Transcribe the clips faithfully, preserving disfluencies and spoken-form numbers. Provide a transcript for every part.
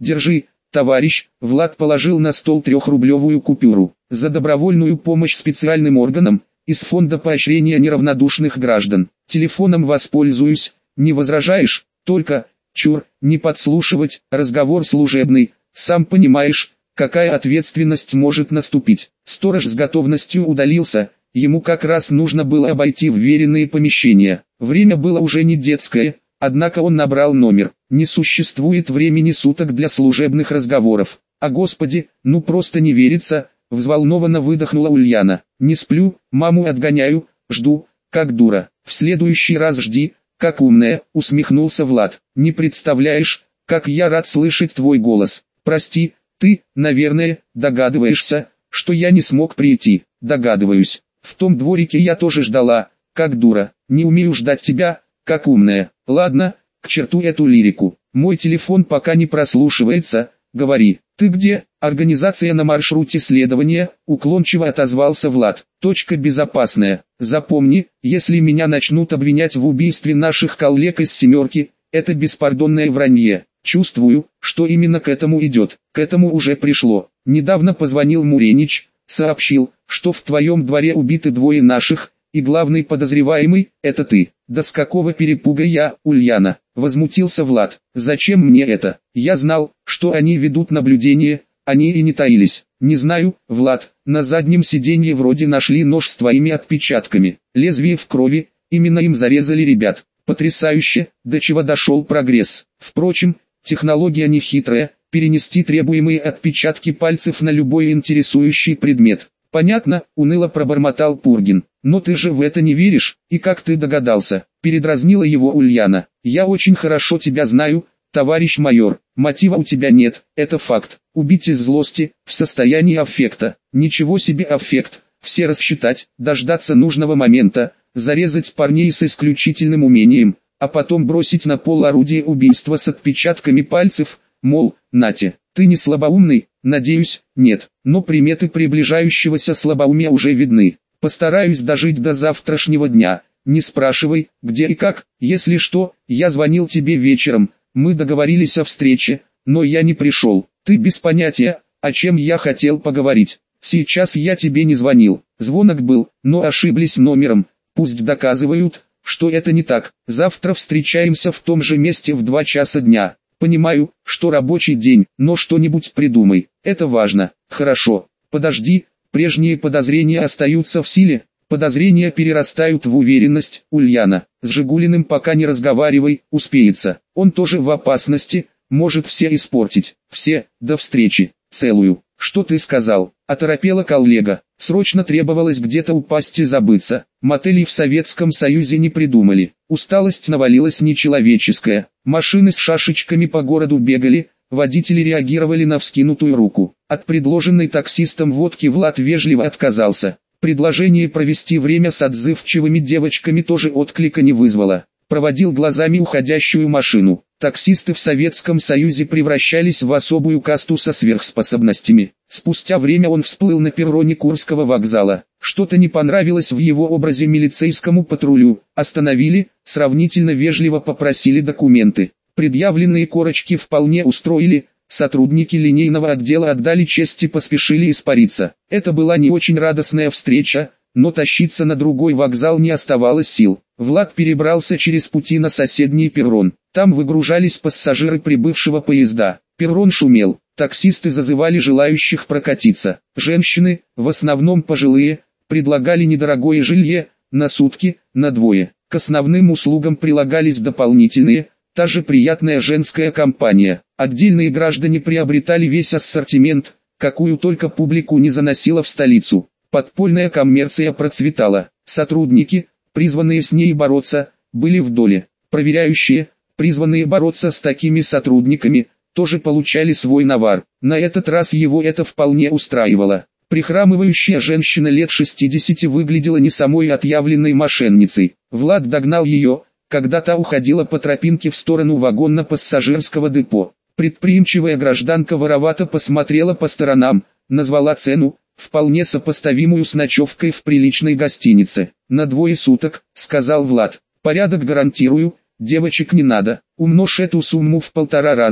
Держи, товарищ. Влад положил на стол трехрублевую купюру. За добровольную помощь специальным органам, из фонда поощрения неравнодушных граждан. Телефоном воспользуюсь, не возражаешь? Только, чур, не подслушивать, разговор служебный, сам понимаешь, какая ответственность может наступить. Сторож с готовностью удалился, ему как раз нужно было обойти вверенные помещения. Время было уже не детское, однако он набрал номер. Не существует времени суток для служебных разговоров. А господи, ну просто не верится, взволнованно выдохнула Ульяна. Не сплю, маму отгоняю, жду, как дура. В следующий раз жди, как умная, усмехнулся Влад. Не представляешь, как я рад слышать твой голос. Прости, ты, наверное, догадываешься, что я не смог прийти. Догадываюсь. В том дворике я тоже ждала, как дура. Не умею ждать тебя, как умная. Ладно, к черту эту лирику. Мой телефон пока не прослушивается. Говори, ты где? Организация на маршруте следования, уклончиво отозвался Влад. Точка безопасная. Запомни, если меня начнут обвинять в убийстве наших коллег из «семерки», это беспардонное вранье. Чувствую, что именно к этому идет. К этому уже пришло. Недавно позвонил Муренич, сообщил, что в твоем дворе убиты двое наших, и главный подозреваемый – это ты. Да с какого перепуга я, Ульяна? Возмутился Влад. Зачем мне это? Я знал, что они ведут наблюдение, они и не таились. Не знаю, Влад, на заднем сиденье вроде нашли нож с твоими отпечатками. Лезвие в крови, именно им зарезали ребят. Потрясающе, до чего дошел прогресс. Впрочем, технология не хитрая, перенести требуемые отпечатки пальцев на любой интересующий предмет. Понятно, уныло пробормотал Пургин. Но ты же в это не веришь, и как ты догадался? Передразнила его Ульяна. Я очень хорошо тебя знаю, товарищ майор. Мотива у тебя нет, это факт. Убить из злости, в состоянии аффекта. Ничего себе аффект. Все рассчитать, дождаться нужного момента, зарезать парней с исключительным умением, а потом бросить на пол орудие убийства с отпечатками пальцев, мол, нате. Ты не слабоумный? Надеюсь, нет. Но приметы приближающегося слабоумия уже видны. Постараюсь дожить до завтрашнего дня. Не спрашивай, где и как. Если что, я звонил тебе вечером. Мы договорились о встрече, но я не пришел. Ты без понятия, о чем я хотел поговорить. Сейчас я тебе не звонил. Звонок был, но ошиблись номером. Пусть доказывают, что это не так. Завтра встречаемся в том же месте в два часа дня. Понимаю, что рабочий день, но что-нибудь придумай. Это важно. Хорошо. Подожди, прежние подозрения остаются в силе. Подозрения перерастают в уверенность. Ульяна, с Жигулиным пока не разговаривай, успеется. Он тоже в опасности, может все испортить. Все, до встречи. Целую. Что ты сказал? Оторопела коллега. Срочно требовалось где-то упасть и забыться. Мотелей в Советском Союзе не придумали. Усталость навалилась нечеловеческая. Машины с шашечками по городу бегали, водители реагировали на вскинутую руку. От предложенной таксистом водки Влад вежливо отказался. Предложение провести время с отзывчивыми девочками тоже отклика не вызвало. Проводил глазами уходящую машину. Таксисты в Советском Союзе превращались в особую касту со сверхспособностями. Спустя время он всплыл на перроне Курского вокзала. Что-то не понравилось в его образе милицейскому патрулю. Остановили, сравнительно вежливо попросили документы. Предъявленные корочки вполне устроили. Сотрудники линейного отдела отдали честь и поспешили испариться. Это была не очень радостная встреча, но тащиться на другой вокзал не оставалось сил. Влад перебрался через пути на соседний перрон. Там выгружались пассажиры прибывшего поезда. Перрон шумел. Таксисты зазывали желающих прокатиться. Женщины, в основном пожилые, предлагали недорогое жилье, на сутки, на двое. К основным услугам прилагались дополнительные, та же приятная женская компания. Отдельные граждане приобретали весь ассортимент, какую только публику не заносило в столицу. Подпольная коммерция процветала. Сотрудники, призванные с ней бороться, были в доле. Проверяющие, призванные бороться с такими сотрудниками, тоже получали свой навар. На этот раз его это вполне устраивало. Прихрамывающая женщина лет шестидесяти выглядела не самой отъявленной мошенницей. Влад догнал ее, когда та уходила по тропинке в сторону вагонно-пассажирского депо. Предприимчивая гражданка воровато посмотрела по сторонам, назвала цену, вполне сопоставимую с ночевкой в приличной гостинице. «На двое суток», — сказал Влад. «Порядок гарантирую, девочек не надо, умножь эту сумму в полтора раза,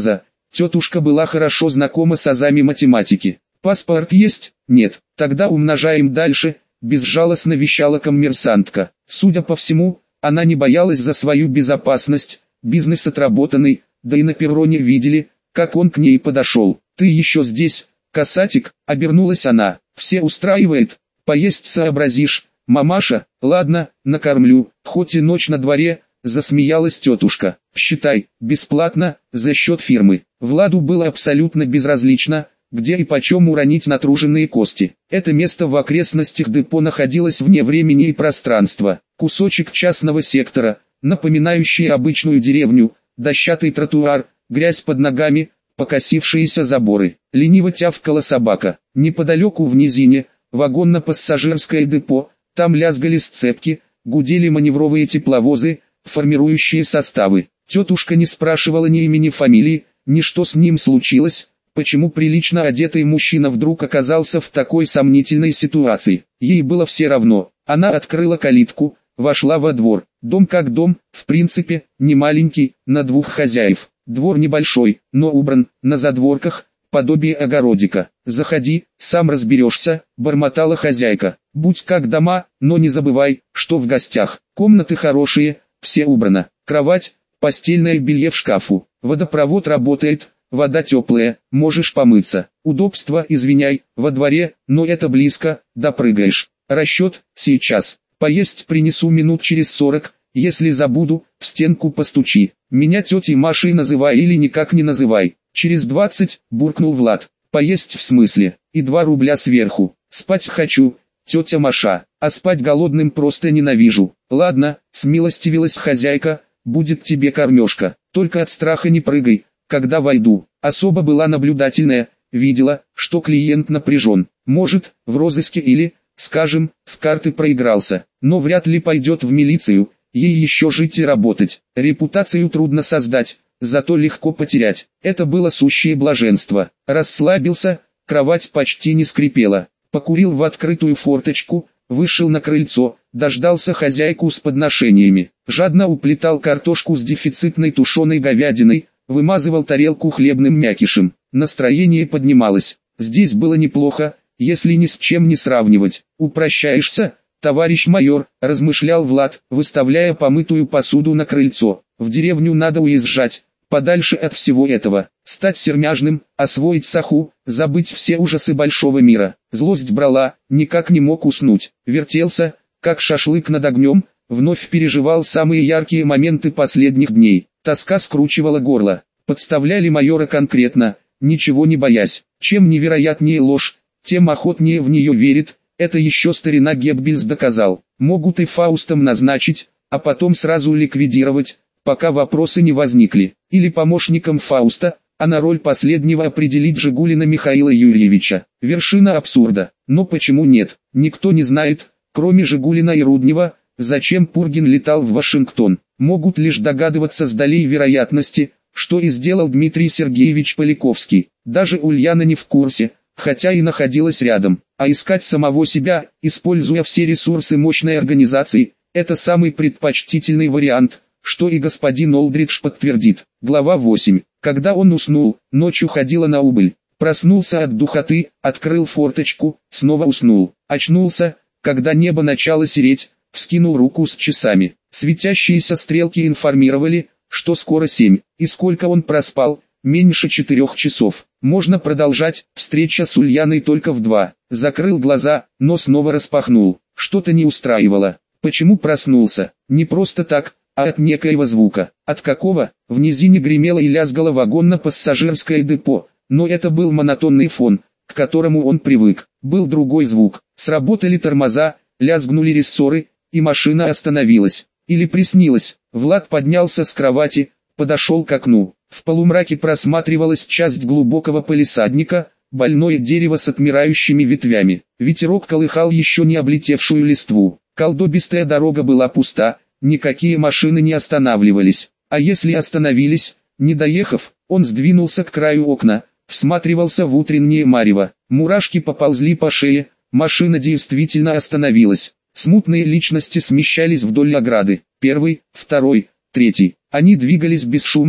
Тетушка была хорошо знакома с азами математики. Паспорт есть? Нет. Тогда умножаем дальше, безжалостно вещала коммерсантка. Судя по всему, она не боялась за свою безопасность, бизнес отработанный, да и на перроне видели, как он к ней подошел. Ты еще здесь, касатик, обернулась она. Все устраивает, поесть сообразишь. Мамаша, ладно, накормлю, хоть и ночь на дворе, засмеялась тетушка. Считай, бесплатно, за счет фирмы. Владу было абсолютно безразлично, где и почем уронить натруженные кости. Это место в окрестностях депо находилось вне времени и пространства. Кусочек частного сектора, напоминающий обычную деревню, дощатый тротуар, грязь под ногами, покосившиеся заборы. Лениво тявкала собака. Неподалеку в низине, вагонно-пассажирское депо, там лязгали сцепки, гудели маневровые тепловозы, формирующие составы. Тетушка не спрашивала ни имени, фамилии, ни что с ним случилось, почему прилично одетый мужчина вдруг оказался в такой сомнительной ситуации. Ей было все равно. Она открыла калитку, вошла во двор. Дом как дом, в принципе, не маленький, на двух хозяев. Двор небольшой, но убран, на задворках, подобие огородика. «Заходи, сам разберешься», — бормотала хозяйка. «Будь как дома, но не забывай, что в гостях. Комнаты хорошие, все убрано. Кровать, постельное белье в шкафу. Водопровод работает, вода теплая, можешь помыться. Удобство, извиняй, во дворе, но это близко, допрыгаешь. Расчет, сейчас. Поесть принесу минут через сорок, если забуду, в стенку постучи. Меня тетей Машей называй или никак не называй». «Через двадцать», — буркнул Влад. «Поесть в смысле? И два рубля сверху. Спать хочу, тетя Маша, а спать голодным просто ненавижу». «Ладно», — смилостивилась хозяйка, — «будет тебе кормежка. Только от страха не прыгай, когда войду». Особо была наблюдательная, видела, что клиент напряжен. Может, в розыске или, скажем, в карты проигрался, но вряд ли пойдет в милицию, ей еще жить и работать. Репутацию трудно создать, зато легко потерять. Это было сущее блаженство. Расслабился, кровать почти не скрипела. Покурил в открытую форточку, вышел на крыльцо, дождался хозяйку с подношениями. Жадно уплетал картошку с дефицитной тушеной говядиной, вымазывал тарелку хлебным мякишем. Настроение поднималось. Здесь было неплохо, если ни с чем не сравнивать. «Упрощаешься, товарищ майор», — размышлял Влад, выставляя помытую посуду на крыльцо. «В деревню надо уезжать, подальше от всего этого, стать сермяжным, освоить саху, забыть все ужасы большого мира». Злость брала, никак не мог уснуть, вертелся, как шашлык над огнем, вновь переживал самые яркие моменты последних дней. Тоска скручивала горло, подставляли майора конкретно, ничего не боясь. Чем невероятнее ложь, тем охотнее в нее верит, это еще старина Геббельс доказал. Могут и Фаустом назначить, а потом сразу ликвидировать, пока вопросы не возникли. Или помощником Фауста, а на роль последнего определить Жигулина Михаила Юрьевича. Вершина абсурда. Но почему нет? Никто не знает, кроме Жигулина и Руднева, зачем Пургин летал в Вашингтон. Могут лишь догадываться с долей вероятности, что и сделал Дмитрий Сергеевич Поляковский. Даже Ульяна не в курсе, хотя и находилась рядом. А искать самого себя, используя все ресурсы мощной организации, это самый предпочтительный вариант, что и господин Олдридж подтвердит. Глава восемь. Когда он уснул, ночь уходила на убыль. Проснулся от духоты, открыл форточку, снова уснул. Очнулся, когда небо начало сереть, вскинул руку с часами. Светящиеся стрелки информировали, что скоро семь. И сколько он проспал? Меньше четырех часов. Можно продолжать, встреча с Ульяной только в два. Закрыл глаза, но снова распахнул. Что-то не устраивало. Почему проснулся? Не просто так, а от некоего звука. От какого? В низине гремело и лязгало вагонно-пассажирское депо, но это был монотонный фон, к которому он привык. Был другой звук. Сработали тормоза, лязгнули рессоры, и машина остановилась. Или приснилось. Влад поднялся с кровати, подошел к окну. В полумраке просматривалась часть глубокого палисадника, больное дерево с отмирающими ветвями. Ветерок колыхал еще не облетевшую листву. Колдобистая дорога была пуста, никакие машины не останавливались. А если остановились, не доехав, он сдвинулся к краю окна, всматривался в утреннее марево. Мурашки поползли по шее, машина действительно остановилась. Смутные личности смещались вдоль ограды. Первый, второй, третий. Они двигались бесшумно,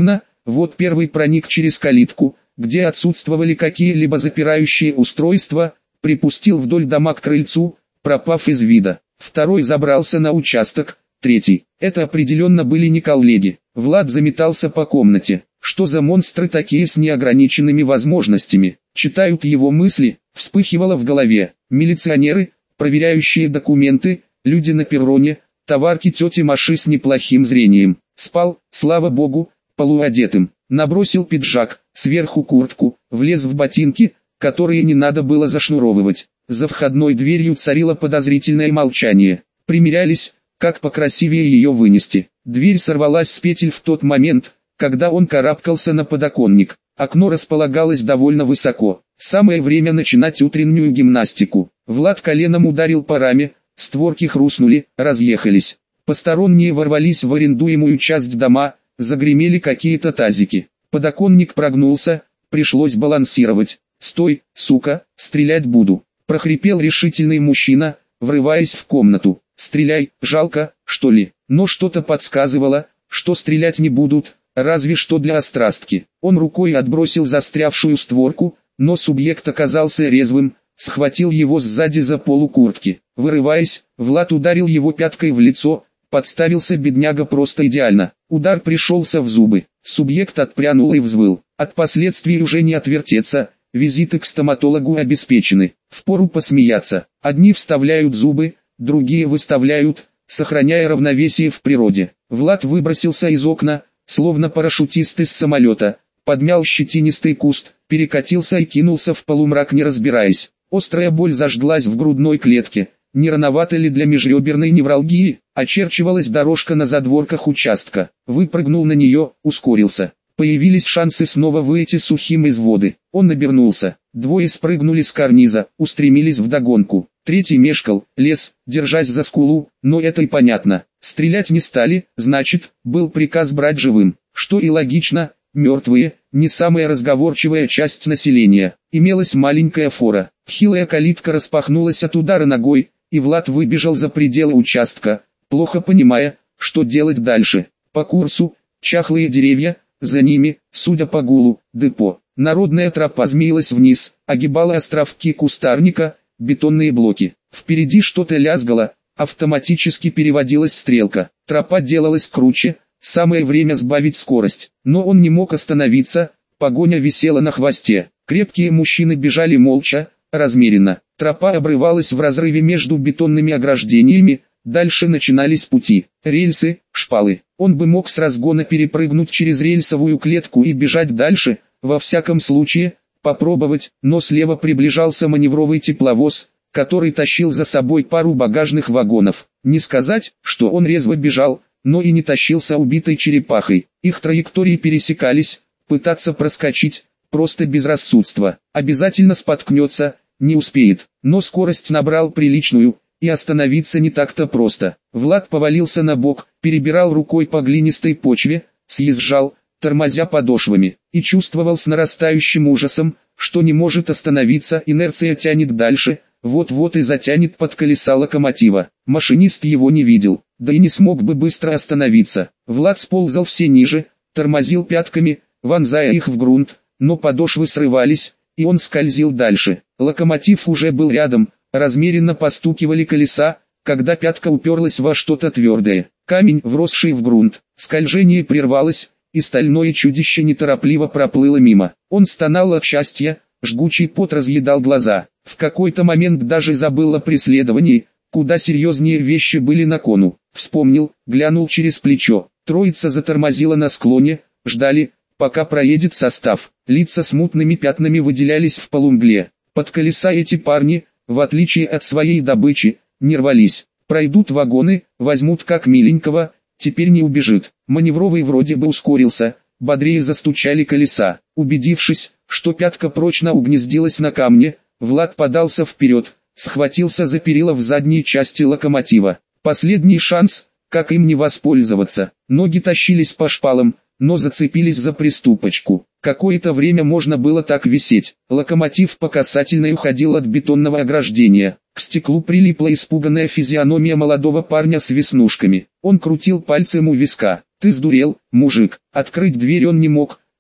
Вот первый проник через калитку, где отсутствовали какие-либо запирающие устройства, припустил вдоль дома к крыльцу, пропав из вида. Второй забрался на участок, третий. Это определенно были не коллеги. Влад заметался по комнате. Что за монстры такие с неограниченными возможностями? Читают его мысли, вспыхивало в голове. Милиционеры, проверяющие документы, люди на перроне, товарки тети Маши с неплохим зрением. Спал, слава богу, полуодетым. Набросил пиджак, сверху куртку, влез в ботинки, которые не надо было зашнуровывать. За входной дверью царило подозрительное молчание. Примерялись, как покрасивее ее вынести. Дверь сорвалась с петель в тот момент, когда он карабкался на подоконник. Окно располагалось довольно высоко. Самое время начинать утреннюю гимнастику. Влад коленом ударил по раме, створки хрустнули, разъехались. Посторонние ворвались в арендуемую часть дома, загремели какие-то тазики. Подоконник прогнулся, пришлось балансировать. «Стой, сука, стрелять буду!» — прохрипел решительный мужчина, врываясь в комнату. «Стреляй, жалко, что ли?» Но что-то подсказывало, что стрелять не будут, разве что для острастки. Он рукой отбросил застрявшую створку, но субъект оказался резвым, схватил его сзади за полу куртки. Вырываясь, Влад ударил его пяткой в лицо, подставился бедняга просто идеально. Удар пришелся в зубы. Субъект отпрянул и взвыл. От последствий уже не отвертеться, визиты к стоматологу обеспечены. Впору посмеяться. Одни вставляют зубы, другие выставляют, сохраняя равновесие в природе. Влад выбросился из окна, словно парашютист из самолета, подмял щетинистый куст, перекатился и кинулся в полумрак, не разбираясь. Острая боль зажглась в грудной клетке. Не рановато ли для межреберной невралгии? Очерчивалась дорожка на задворках участка. Выпрыгнул на нее, ускорился. Появились шансы снова выйти сухим из воды. Он обернулся. Двое спрыгнули с карниза, устремились вдогонку. Третий мешкал, лез, держась за скулу, но это и понятно. Стрелять не стали, значит, был приказ брать живым. Что и логично, мертвые, не самая разговорчивая часть населения. Имелась маленькая фора. Хилая калитка распахнулась от удара ногой, и Влад выбежал за пределы участка, плохо понимая, что делать дальше. По курсу, чахлые деревья, за ними, судя по гулу, депо. Народная тропа змеилась вниз, огибала островки кустарника, бетонные блоки. Впереди что-то лязгало, автоматически переводилась стрелка. Тропа делалась круче, самое время сбавить скорость. Но он не мог остановиться, погоня висела на хвосте. Крепкие мужчины бежали молча, размеренно. Тропа обрывалась в разрыве между бетонными ограждениями, дальше начинались пути, рельсы, шпалы. Он бы мог с разгона перепрыгнуть через рельсовую клетку и бежать дальше, во всяком случае, попробовать, но слева приближался маневровый тепловоз, который тащил за собой пару багажных вагонов. Не сказать, что он резво бежал, но и не тащился убитой черепахой. Их траектории пересекались, пытаться проскочить, просто безрассудство. Обязательно споткнется, не успеет, но скорость набрал приличную, и остановиться не так-то просто. Влад повалился на бок, перебирал рукой по глинистой почве, съезжал, тормозя подошвами, и чувствовал с нарастающим ужасом, что не может остановиться, инерция тянет дальше, вот-вот и затянет под колеса локомотива. Машинист его не видел, да и не смог бы быстро остановиться. Влад сползал все ниже, тормозил пятками, вонзая их в грунт, но подошвы срывались, и он скользил дальше. Локомотив уже был рядом, размеренно постукивали колеса, когда пятка уперлась во что-то твердое. Камень, вросший в грунт, скольжение прервалось, и стальное чудище неторопливо проплыло мимо. Он стонал от счастья, жгучий пот разъедал глаза. В какой-то момент даже забыл о преследовании, куда серьезнее вещи были на кону. Вспомнил, глянул через плечо. Троица затормозила на склоне, ждали, пока проедет состав. Лица смутными пятнами выделялись в полумгле. Под колеса эти парни, в отличие от своей добычи, не рвались. Пройдут вагоны, возьмут как миленького, теперь не убежит. Маневровый вроде бы ускорился, бодрее застучали колеса. Убедившись, что пятка прочно угнездилась на камне, Влад подался вперед, схватился за перила в задней части локомотива. Последний шанс, как им не воспользоваться. Ноги тащились по шпалам, но зацепились за приступочку. Какое-то время можно было так висеть. Локомотив по касательной уходил от бетонного ограждения. К стеклу прилипла испуганная физиономия молодого парня с веснушками. Он крутил пальцем у виска. «Ты сдурел, мужик!» Открыть дверь он не мог,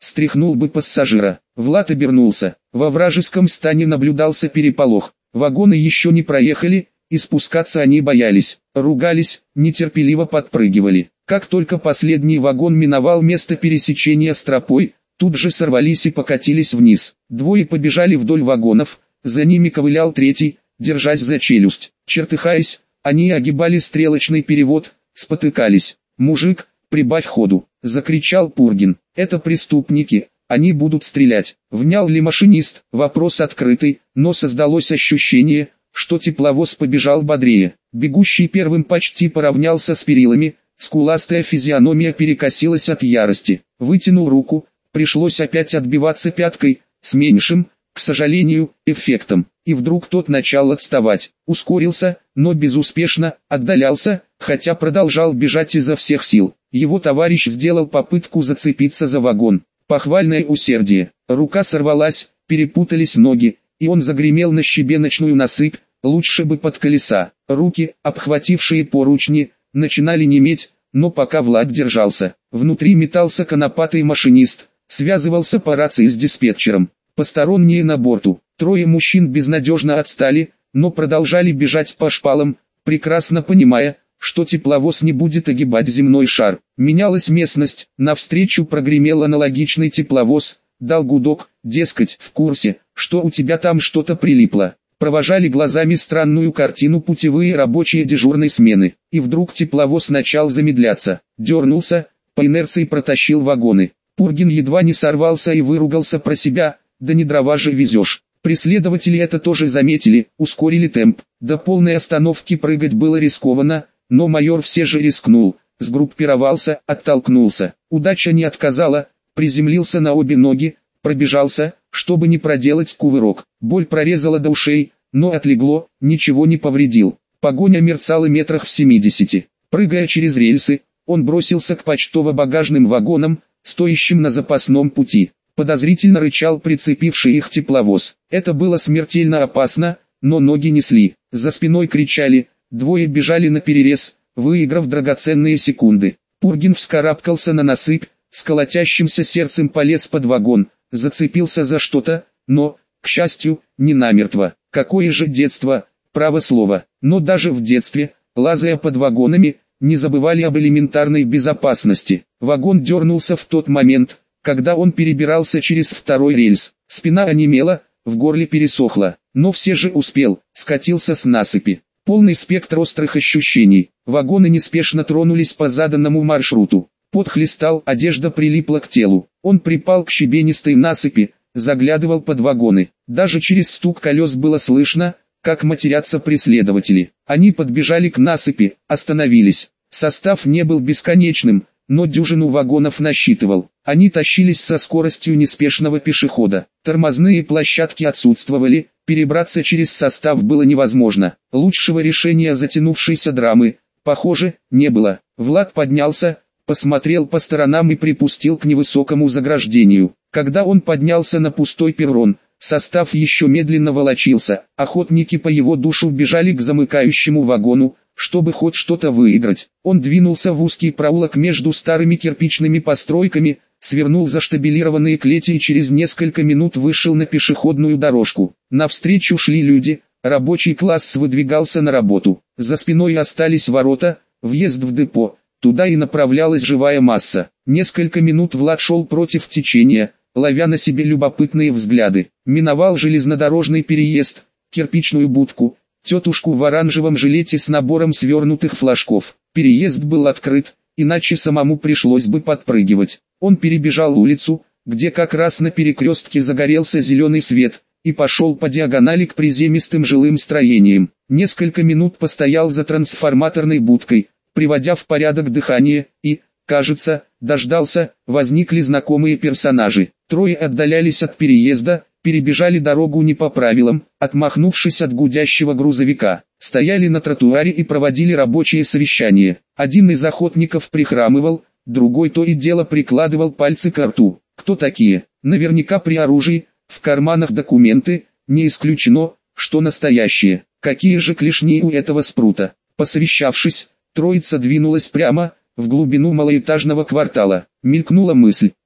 стряхнул бы пассажира. Влад обернулся. Во вражеском стане наблюдался переполох. Вагоны еще не проехали, и спускаться они боялись. Ругались, нетерпеливо подпрыгивали. Как только последний вагон миновал место пересечения с тропой, тут же сорвались и покатились вниз. Двое побежали вдоль вагонов, за ними ковылял третий, держась за челюсть. Чертыхаясь, они огибали стрелочный перевод, спотыкались. «Мужик, прибавь ходу!» — закричал Пургин. «Это преступники, они будут стрелять». Внял ли машинист? Вопрос открытый, но создалось ощущение, что тепловоз побежал бодрее. Бегущий первым почти поравнялся с перилами, скуластая физиономия перекосилась от ярости. Вытянул руку, пришлось опять отбиваться пяткой, с меньшим, к сожалению, эффектом. И вдруг тот начал отставать. Ускорился, но безуспешно, отдалялся, хотя продолжал бежать изо всех сил. Его товарищ сделал попытку зацепиться за вагон. Похвальное усердие. Рука сорвалась, перепутались ноги, и он загремел на щебеночную насыпь, лучше бы под колеса. Руки, обхватившие поручни, начинали неметь, но пока Влад держался. Внутри метался конопатый машинист, связывался по рации с диспетчером. Посторонние на борту. Трое мужчин безнадежно отстали, но продолжали бежать по шпалам, прекрасно понимая, что тепловоз не будет огибать земной шар. Менялась местность, навстречу прогремел аналогичный тепловоз, дал гудок, дескать, в курсе, что у тебя там что-то прилипло. Провожали глазами странную картину путевые рабочие дежурной смены. И вдруг тепловоз начал замедляться, дернулся, по инерции протащил вагоны. Пургин едва не сорвался и выругался про себя, да не дрова же везешь. Преследователи это тоже заметили, ускорили темп. До полной остановки прыгать было рискованно, но майор все же рискнул, сгруппировался, оттолкнулся. Удача не отказала, приземлился на обе ноги, пробежался, чтобы не проделать кувырок. Боль прорезала до ушей, но отлегло, ничего не повредил. Погоня мерцала метрах в семидесяти. Прыгая через рельсы, он бросился к почтово-багажным вагонам, стоящим на запасном пути. Подозрительно рычал прицепивший их тепловоз. Это было смертельно опасно, но ноги несли. За спиной кричали, двое бежали наперерез, выиграв драгоценные секунды. Пургин вскарабкался на насыпь, с колотящимся сердцем полез под вагон, зацепился за что-то, но, к счастью, не намертво. Какое же детство, право слово. Но даже в детстве, лазая под вагонами, не забывали об элементарной безопасности. Вагон дернулся в тот момент, когда он перебирался через второй рельс. Спина онемела, в горле пересохло, но все же успел, скатился с насыпи. Полный спектр острых ощущений. Вагоны неспешно тронулись по заданному маршруту. Пот хлестал, одежда прилипла к телу. Он припал к щебенистой насыпи, заглядывал под вагоны. Даже через стук колес было слышно, как матерятся преследователи. Они подбежали к насыпи, остановились. Состав не был бесконечным, но дюжину вагонов насчитывал. Они тащились со скоростью неспешного пешехода. Тормозные площадки отсутствовали, перебраться через состав было невозможно. Лучшего решения затянувшейся драмы, похоже, не было. Влад поднялся, посмотрел по сторонам и припустил к невысокому заграждению. Когда он поднялся на пустой перрон, состав еще медленно волочился. Охотники по его душу бежали к замыкающему вагону, чтобы хоть что-то выиграть. Он двинулся в узкий проулок между старыми кирпичными постройками, свернул за штабелированные клети и через несколько минут вышел на пешеходную дорожку. Навстречу шли люди, рабочий класс выдвигался на работу. За спиной остались ворота, въезд в депо, туда и направлялась живая масса. Несколько минут Влад шел против течения, ловя на себе любопытные взгляды. Миновал железнодорожный переезд, кирпичную будку, тетушку в оранжевом жилете с набором свернутых флажков. Переезд был открыт, иначе самому пришлось бы подпрыгивать. Он перебежал улицу, где как раз на перекрестке загорелся зеленый свет, и пошел по диагонали к приземистым жилым строениям. Несколько минут постоял за трансформаторной будкой, приводя в порядок дыхание, и, кажется, дождался, возникли знакомые персонажи. Трое отдалялись от переезда, перебежали дорогу не по правилам, отмахнувшись от гудящего грузовика. Стояли на тротуаре и проводили рабочее совещание. Один из охотников прихрамывал, другой то и дело прикладывал пальцы к рту. Кто такие? Наверняка при оружии, в карманах документы, не исключено, что настоящие. Какие же клешни у этого спрута? Посовещавшись, троица двинулась прямо, в глубину малоэтажного квартала. Мелькнула мысль,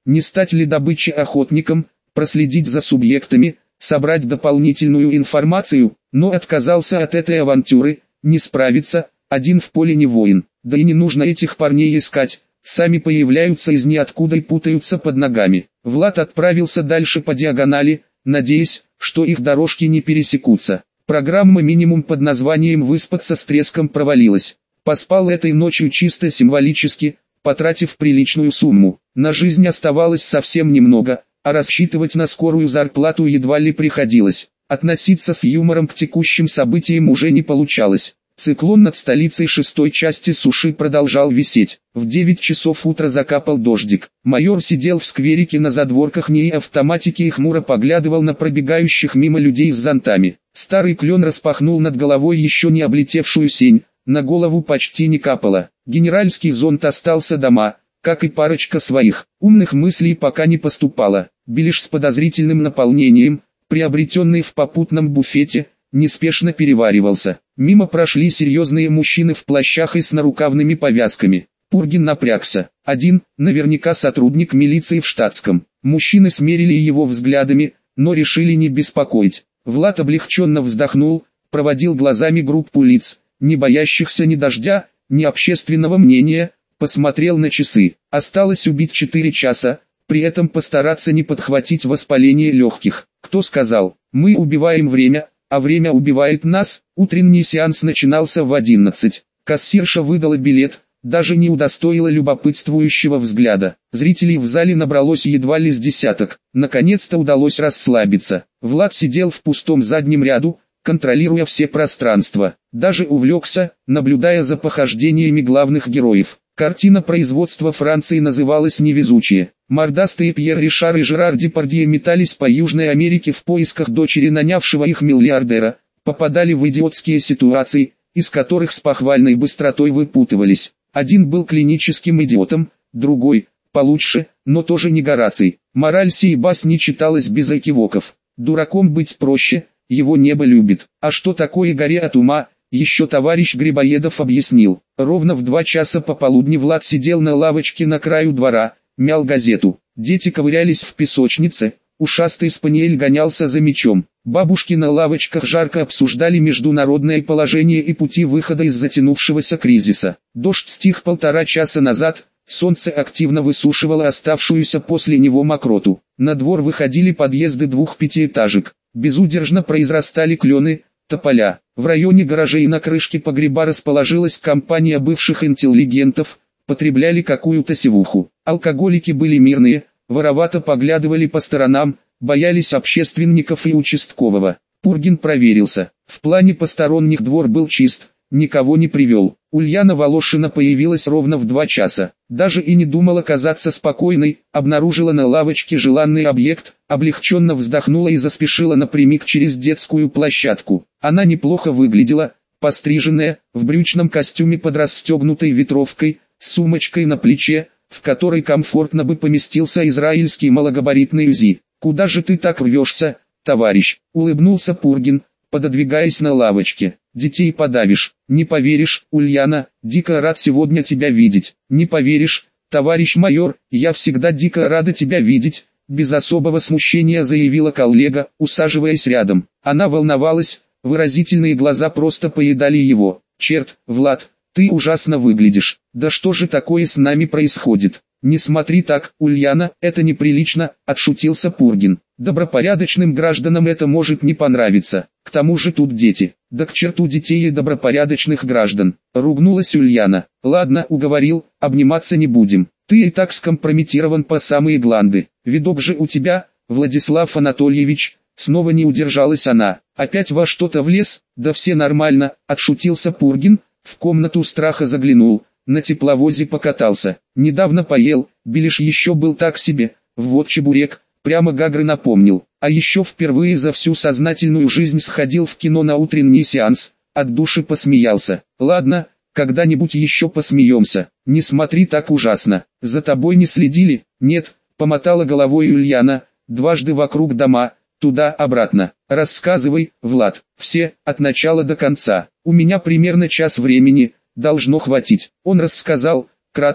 Не стать ли добычей охотником, проследить за субъектами, собрать дополнительную информацию, но отказался от этой авантюры, не справится, один в поле не воин, да и не нужно этих парней искать, сами появляются из ниоткуда и путаются под ногами. Влад отправился дальше по диагонали, надеясь, что их дорожки не пересекутся. Программа минимум под названием «Выспаться» с треском провалилась. Поспал этой ночью чисто символически, потратив приличную сумму. На жизнь оставалось совсем немного, а рассчитывать на скорую зарплату едва ли приходилось. Относиться с юмором к текущим событиям уже не получалось. Циклон над столицей шестой части Суши продолжал висеть. В девять часов утра закапал дождик. Майор сидел в скверике на задворках НИИ автоматики и хмуро поглядывал на пробегающих мимо людей с зонтами. Старый клен распахнул над головой еще не облетевшую сень, на голову почти не капало. Генеральский зонт остался дома, как и парочка своих. Умных мыслей пока не поступало. Белиш с подозрительным наполнением, приобретенный в попутном буфете, неспешно переваривался. Мимо прошли серьезные мужчины в плащах и с нарукавными повязками. Пургин напрягся. Один, наверняка сотрудник милиции в штатском. Мужчины смерили его взглядами, но решили не беспокоить. Влад облегченно вздохнул, проводил глазами группу лиц, не боящихся ни дождя, ни общественного мнения, посмотрел на часы. Осталось убить четыре часа, при этом постараться не подхватить воспаление легких. Кто сказал, мы убиваем время, а время убивает нас? Утренний сеанс начинался в одиннадцать. Кассирша выдала билет, даже не удостоила любопытствующего взгляда. Зрителей в зале набралось едва ли с десяток. Наконец-то удалось расслабиться. Влад сидел в пустом заднем ряду, контролируя все пространства. Даже увлекся, наблюдая за похождениями главных героев. Картина производства Франции называлась «Невезучие». Мордастые Пьер Ришар и Жерар Депардье метались по Южной Америке в поисках дочери нанявшего их миллиардера, попадали в идиотские ситуации, из которых с похвальной быстротой выпутывались. Один был клиническим идиотом, другой, получше, но тоже не Гораций. Мораль сей басни читалась без экивоков. Дураком быть проще, его небо любит. А что такое горе от ума? Еще товарищ Грибоедов объяснил. Ровно в два часа пополудни Влад сидел на лавочке на краю двора, мял газету. Дети ковырялись в песочнице, ушастый спаниель гонялся за мячом. Бабушки на лавочках жарко обсуждали международное положение и пути выхода из затянувшегося кризиса. Дождь стих полтора часа назад, солнце активно высушивало оставшуюся после него мокроту. На двор выходили подъезды двух пятиэтажек. Безудержно произрастали клены, тополя. В районе гаражей на крышке погреба расположилась компания бывших интеллигентов, потребляли какую-то севуху. Алкоголики были мирные, воровато поглядывали по сторонам, боялись общественников и участкового. Пургин проверился. В плане посторонних двор был чист, никого не привел. Ульяна Волошина появилась ровно в два часа. Даже и не думала казаться спокойной, обнаружила на лавочке желанный объект, облегченно вздохнула и заспешила напрямик через детскую площадку. Она неплохо выглядела, постриженная, в брючном костюме под расстегнутой ветровкой, с сумочкой на плече, в которой комфортно бы поместился израильский малогабаритный УЗИ. «Куда же ты так рвешься, товарищ?» — улыбнулся Пургин, пододвигаясь на лавочке. «Детей подавишь. Не поверишь, Ульяна, дико рад сегодня тебя видеть. Не поверишь, товарищ майор, я всегда дико рада тебя видеть», без особого смущения заявила коллега, усаживаясь рядом. Она волновалась, выразительные глаза просто поедали его. «Черт, Влад, ты ужасно выглядишь. Да что же такое с нами происходит?» «Не смотри так, Ульяна, это неприлично», — отшутился Пургин. «Добропорядочным гражданам это может не понравиться. К тому же тут дети». «Да к черту детей и добропорядочных граждан», — ругнулась Ульяна. «Ладно, уговорил, обниматься не будем. Ты и так скомпрометирован по самые гланды. Видок же у тебя, Владислав Анатольевич», — снова не удержалась она. «Опять во что-то влез?» «Да все нормально», — отшутился Пургин, в комнату страха заглянул. На тепловозе покатался. Недавно поел, Белиш еще был так себе. Вот чебурек, прямо Гагры напомнил. А еще впервые за всю сознательную жизнь сходил в кино на утренний сеанс, от души посмеялся. «Ладно, когда-нибудь еще посмеемся. Не смотри так ужасно. За тобой не следили?» «Нет», — помотала головой Ульяна, «дважды вокруг дома, туда-обратно». «Рассказывай, Влад, все, от начала до конца. У меня примерно час времени, должно хватить». Он рассказал, кратко,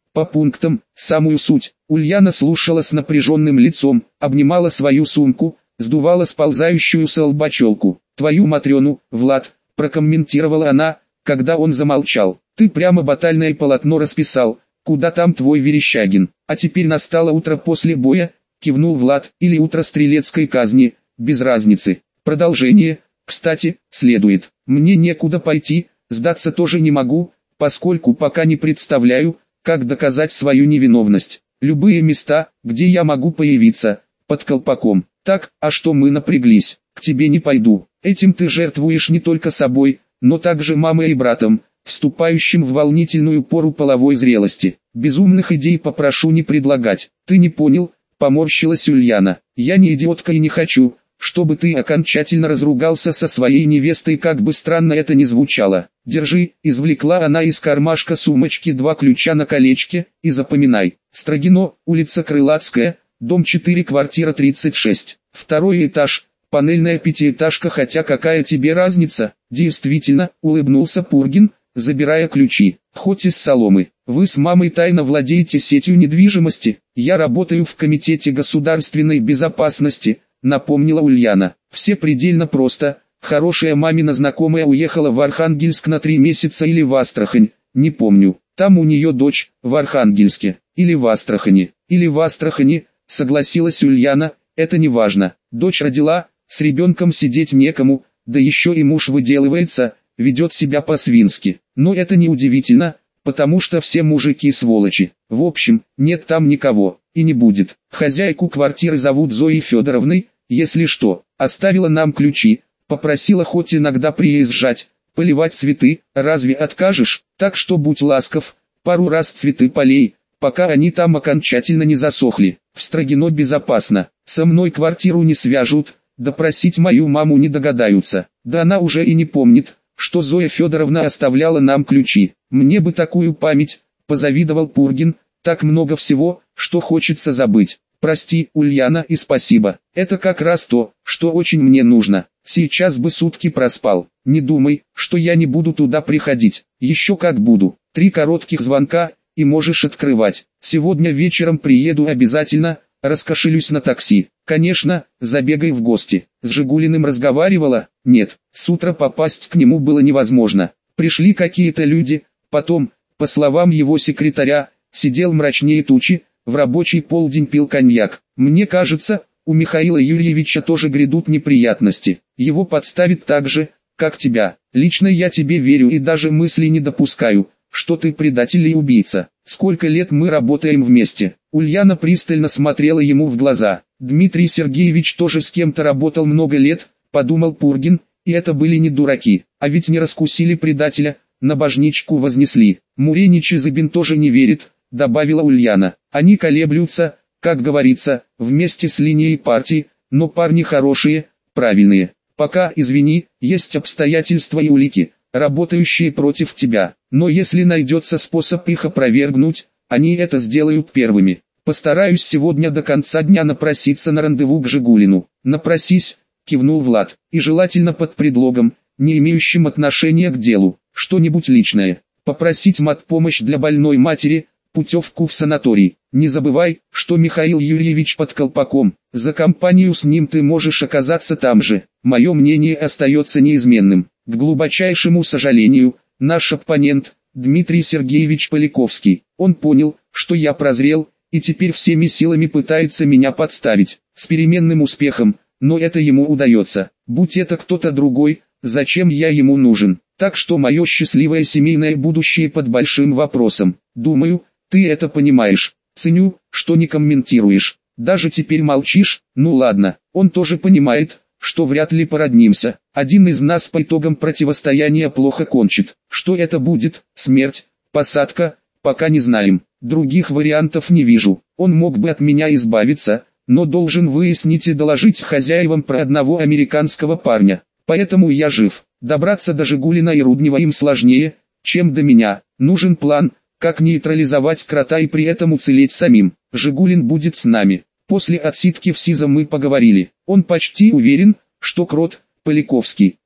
По пунктам, самую суть. Ульяна слушала с напряженным лицом, обнимала свою сумку, сдувала сползающую с лба челку. «Твою Матрёну, Влад», прокомментировала она, когда он замолчал. «Ты прямо батальное полотно расписал, куда там твой Верещагин. А теперь настало утро после боя», кивнул Влад, «или утро стрелецкой казни, без разницы. Продолжение, кстати, следует. Мне некуда пойти, сдаться тоже не могу, поскольку пока не представляю, как доказать свою невиновность. Любые места, где я могу появиться, под колпаком. Так, а что мы напряглись? К тебе не пойду. Этим ты жертвуешь не только собой, но также мамой и братом, вступающим в волнительную пору половой зрелости. Безумных идей попрошу не предлагать. Ты не понял?» Поморщилась Ульяна. «Я не идиотка и не хочу, чтобы ты окончательно разругался со своей невестой, как бы странно это ни звучало. Держи», извлекла она из кармашка сумочки два ключа на колечке, «и запоминай. Строгино, улица Крылатская, дом четыре, квартира тридцать шесть. Второй этаж, панельная пятиэтажка, хотя какая тебе разница?» «Действительно», улыбнулся Пургин, забирая ключи. «Хоть из соломы. Вы с мамой тайно владеете сетью недвижимости. Я работаю в Комитете государственной безопасности», напомнила Ульяна. «Все предельно просто. Хорошая мамина знакомая уехала в Архангельск на три месяца или в Астрахань, не помню. Там у нее дочь, в Архангельске, или в Астрахани, или в Астрахани», согласилась Ульяна. «Это не важно. Дочь родила, с ребенком сидеть некому, да еще и муж выделывается, ведет себя по-свински. Но это не удивительно, потому что все мужики сволочи. В общем, нет там никого, и не будет. Хозяйку квартиры зовут Зоей Федоровной, если что. Оставила нам ключи, попросила хоть иногда приезжать, поливать цветы, разве откажешь? Так что будь ласков, пару раз цветы полей, пока они там окончательно не засохли. В Строгино безопасно, со мной квартиру не свяжут, допросить мою маму не догадаются. Да она уже и не помнит, что Зоя Федоровна оставляла нам ключи. Мне бы такую память», позавидовал Пургин, «так много всего, что хочется забыть. Прости, Ульяна, и спасибо. Это как раз то, что очень мне нужно. Сейчас бы сутки проспал. Не думай, что я не буду туда приходить. Еще как буду. Три коротких звонка, и можешь открывать. Сегодня вечером приеду обязательно, раскошелюсь на такси. Конечно, забегай в гости». С Жигулиным разговаривала? Нет, с утра попасть к нему было невозможно. Пришли какие-то люди, потом, по словам его секретаря, сидел мрачнее тучи, в рабочий полдень пил коньяк. Мне кажется, у Михаила Юрьевича тоже грядут неприятности. Его подставят так же, как тебя. Лично я тебе верю и даже мысли не допускаю, что ты предатель и убийца. Сколько лет мы работаем вместе?» Ульяна пристально смотрела ему в глаза. «Дмитрий Сергеевич тоже с кем-то работал много лет», подумал Пургин, «и это были не дураки, а ведь не раскусили предателя, на божничку вознесли. Муренич и Зыбин тоже не верит», добавила Ульяна. «Они колеблются, как говорится, вместе с линией партии, но парни хорошие, правильные. Пока, извини, есть обстоятельства и улики, работающие против тебя, но если найдется способ их опровергнуть, они это сделают первыми. Постараюсь сегодня до конца дня напроситься на рандеву к Жигулину». «Напросись», кивнул Влад, «и желательно под предлогом, не имеющим отношения к делу, что-нибудь личное. Попросить матпомощь для больной матери, путевку в санаторий. Не забывай, что Михаил Юрьевич под колпаком, за компанию с ним ты можешь оказаться там же. Мое мнение остается неизменным. К глубочайшему сожалению, наш оппонент, Дмитрий Сергеевич Поляковский, он понял, что я прозрел, и теперь всеми силами пытается меня подставить, с переменным успехом, но это ему удается. Будь это кто-то другой, зачем я ему нужен? Так что мое счастливое семейное будущее под большим вопросом. Думаю, ты это понимаешь. Ценю, что не комментируешь. Даже теперь молчишь? Ну ладно, он тоже понимает, что вряд ли породнимся. Один из нас по итогам противостояния плохо кончит. Что это будет? Смерть? Посадка? Пока не знаем. Других вариантов не вижу. Он мог бы от меня избавиться, но должен выяснить и доложить хозяевам про одного американского парня. Поэтому я жив. Добраться до Жигулина и Руднева им сложнее, чем до меня. Нужен план, как нейтрализовать крота и при этом уцелеть самим. Жигулин будет с нами. После отсидки в СИЗО мы поговорили. Он почти уверен, что крот, Поляковский,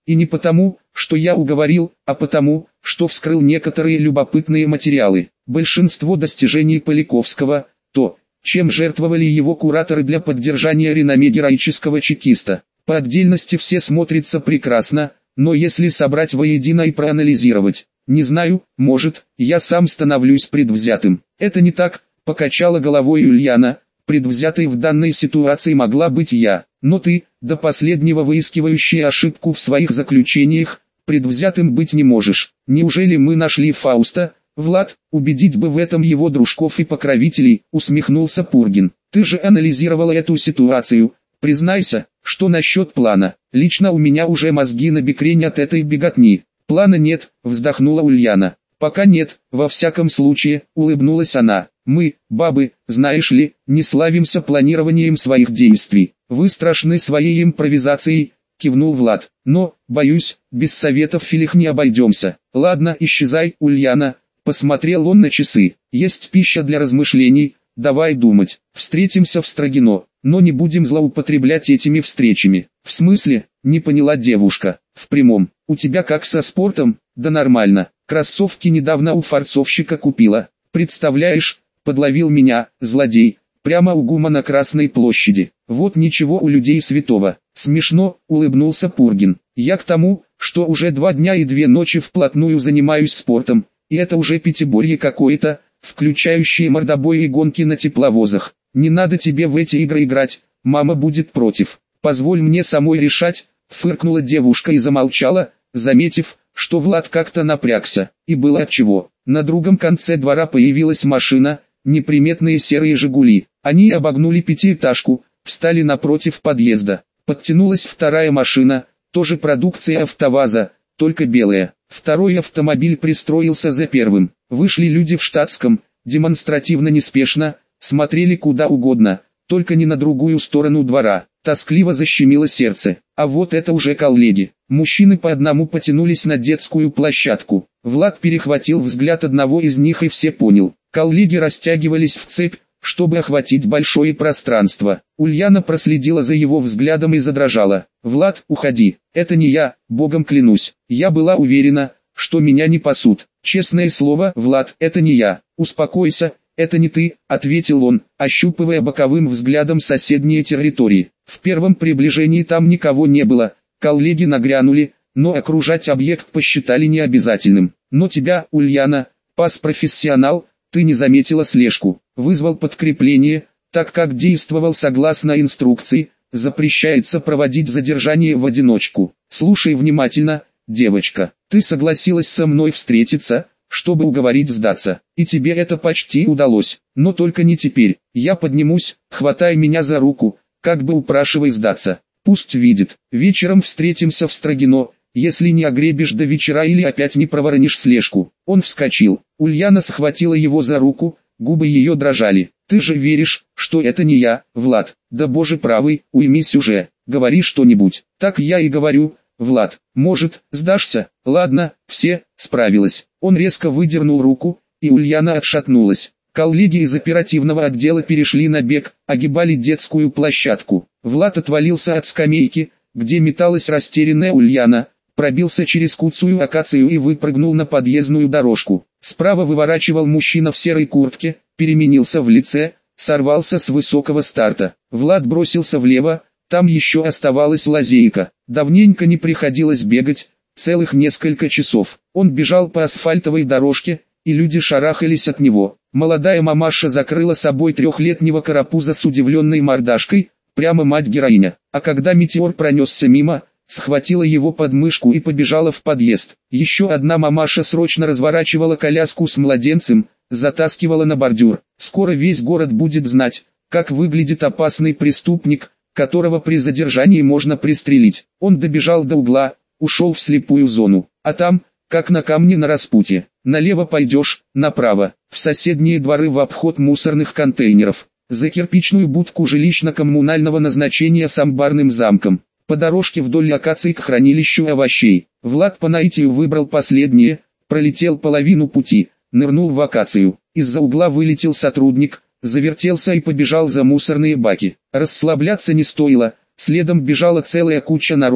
И не потому, что я уговорил, а потому, что вскрыл некоторые любопытные материалы. Большинство достижений Поляковского – то, чем жертвовали его кураторы для поддержания реноме героического чекиста. По отдельности все смотрятся прекрасно, но если собрать воедино и проанализировать, не знаю, может, я сам становлюсь предвзятым. Это не так, покачала головой Ульяна, предвзятой в данной ситуации могла быть я, но ты, до последнего выискивающий ошибку в своих заключениях, предвзятым быть не можешь. Неужели мы нашли Фауста? Влад, убедить бы в этом его дружков и покровителей, усмехнулся Пургин. Ты же анализировала эту ситуацию, признайся, что насчет плана? Лично у меня уже мозги на бекрень от этой беготни. Плана нет, вздохнула Ульяна. Пока нет, во всяком случае, улыбнулась она. Мы, бабы, знаешь ли, не славимся планированием своих действий. Вы страшны своей импровизацией, кивнул Влад. Но, боюсь, без советов филих не обойдемся. Ладно, исчезай, Ульяна. Посмотрел он на часы. Есть пища для размышлений, давай думать. Встретимся в Строгино, но не будем злоупотреблять этими встречами. В смысле? Не поняла девушка. В прямом. У тебя как со спортом? Да нормально. Кроссовки недавно у фарцовщика купила. Представляешь, подловил меня, злодей, прямо у ГУМа на Красной площади. Вот ничего у людей святого. Смешно, улыбнулся Пургин. Я к тому, что уже два дня и две ночи вплотную занимаюсь спортом. И это уже пятиборье какое-то, включающее мордобои и гонки на тепловозах. Не надо тебе в эти игры играть, мама будет против. Позволь мне самой решать, фыркнула девушка и замолчала, заметив, что Влад как-то напрягся. И было отчего. На другом конце двора появилась машина, неприметные серые «Жигули». Они обогнули пятиэтажку, встали напротив подъезда. Подтянулась вторая машина, тоже продукция АвтоВАЗа, только белая. Второй автомобиль пристроился за первым. Вышли люди в штатском, демонстративно неспешно, смотрели куда угодно, только не на другую сторону двора. Тоскливо защемило сердце. А вот это уже коллеги. Мужчины по одному потянулись на детскую площадку. Влад перехватил взгляд одного из них и все понял. Коллеги растягивались в цепь, чтобы охватить большое пространство. Ульяна проследила за его взглядом и задрожала. «Влад, уходи, это не я, богом клянусь. Я была уверена, что меня не пасут. Честное слово, Влад, это не я. Успокойся, это не ты», — ответил он, ощупывая боковым взглядом соседние территории. В первом приближении там никого не было, коллеги нагрянули, но окружать объект посчитали необязательным. «Но тебя, Ульяна, пас профессионал, ты не заметила слежку. Вызвал подкрепление, так как действовал согласно инструкции, запрещается проводить задержание в одиночку. Слушай внимательно, девочка, ты согласилась со мной встретиться, чтобы уговорить сдаться, и тебе это почти удалось, но только не теперь. Я поднимусь, хватай меня за руку, как бы упрашивай сдаться. Пусть видит, вечером встретимся в Строгино, если не огребешь до вечера или опять не проворонишь слежку». Он вскочил, Ульяна схватила его за руку, губы ее дрожали. «Ты же веришь, что это не я, Влад? Да боже правый, уймись уже, говори что-нибудь». «Так я и говорю, Влад, может, сдашься?» «Ладно, все, справилась». Он резко выдернул руку, и Ульяна отшатнулась. Коллеги из оперативного отдела перешли на бег, огибали детскую площадку. Влад отвалился от скамейки, где металась растерянная Ульяна, пробился через куцую акацию и выпрыгнул на подъездную дорожку. Справа выворачивал мужчина в серой куртке, переменился в лице, сорвался с высокого старта. Влад бросился влево, там еще оставалась лазейка. Давненько не приходилось бегать, целых несколько часов. Он бежал по асфальтовой дорожке, и люди шарахались от него. Молодая мамаша закрыла собой трехлетнего карапуза с удивленной мордашкой, прямо мать-героиня. А когда метеор пронесся мимо, схватила его под мышку и побежала в подъезд. Еще одна мамаша срочно разворачивала коляску с младенцем, затаскивала на бордюр. Скоро весь город будет знать, как выглядит опасный преступник, которого при задержании можно пристрелить. Он добежал до угла, ушел в слепую зону, а там, как на камне на распутье, налево пойдешь, направо, в соседние дворы в обход мусорных контейнеров, за кирпичную будку жилищно-коммунального назначения с амбарным замком, по дорожке вдоль акаций к хранилищу овощей. Влад по наитию выбрал последнее, пролетел половину пути, нырнул в акацию, из-за угла вылетел сотрудник, завертелся и побежал за мусорные баки. Расслабляться не стоило, следом бежала целая куча народа,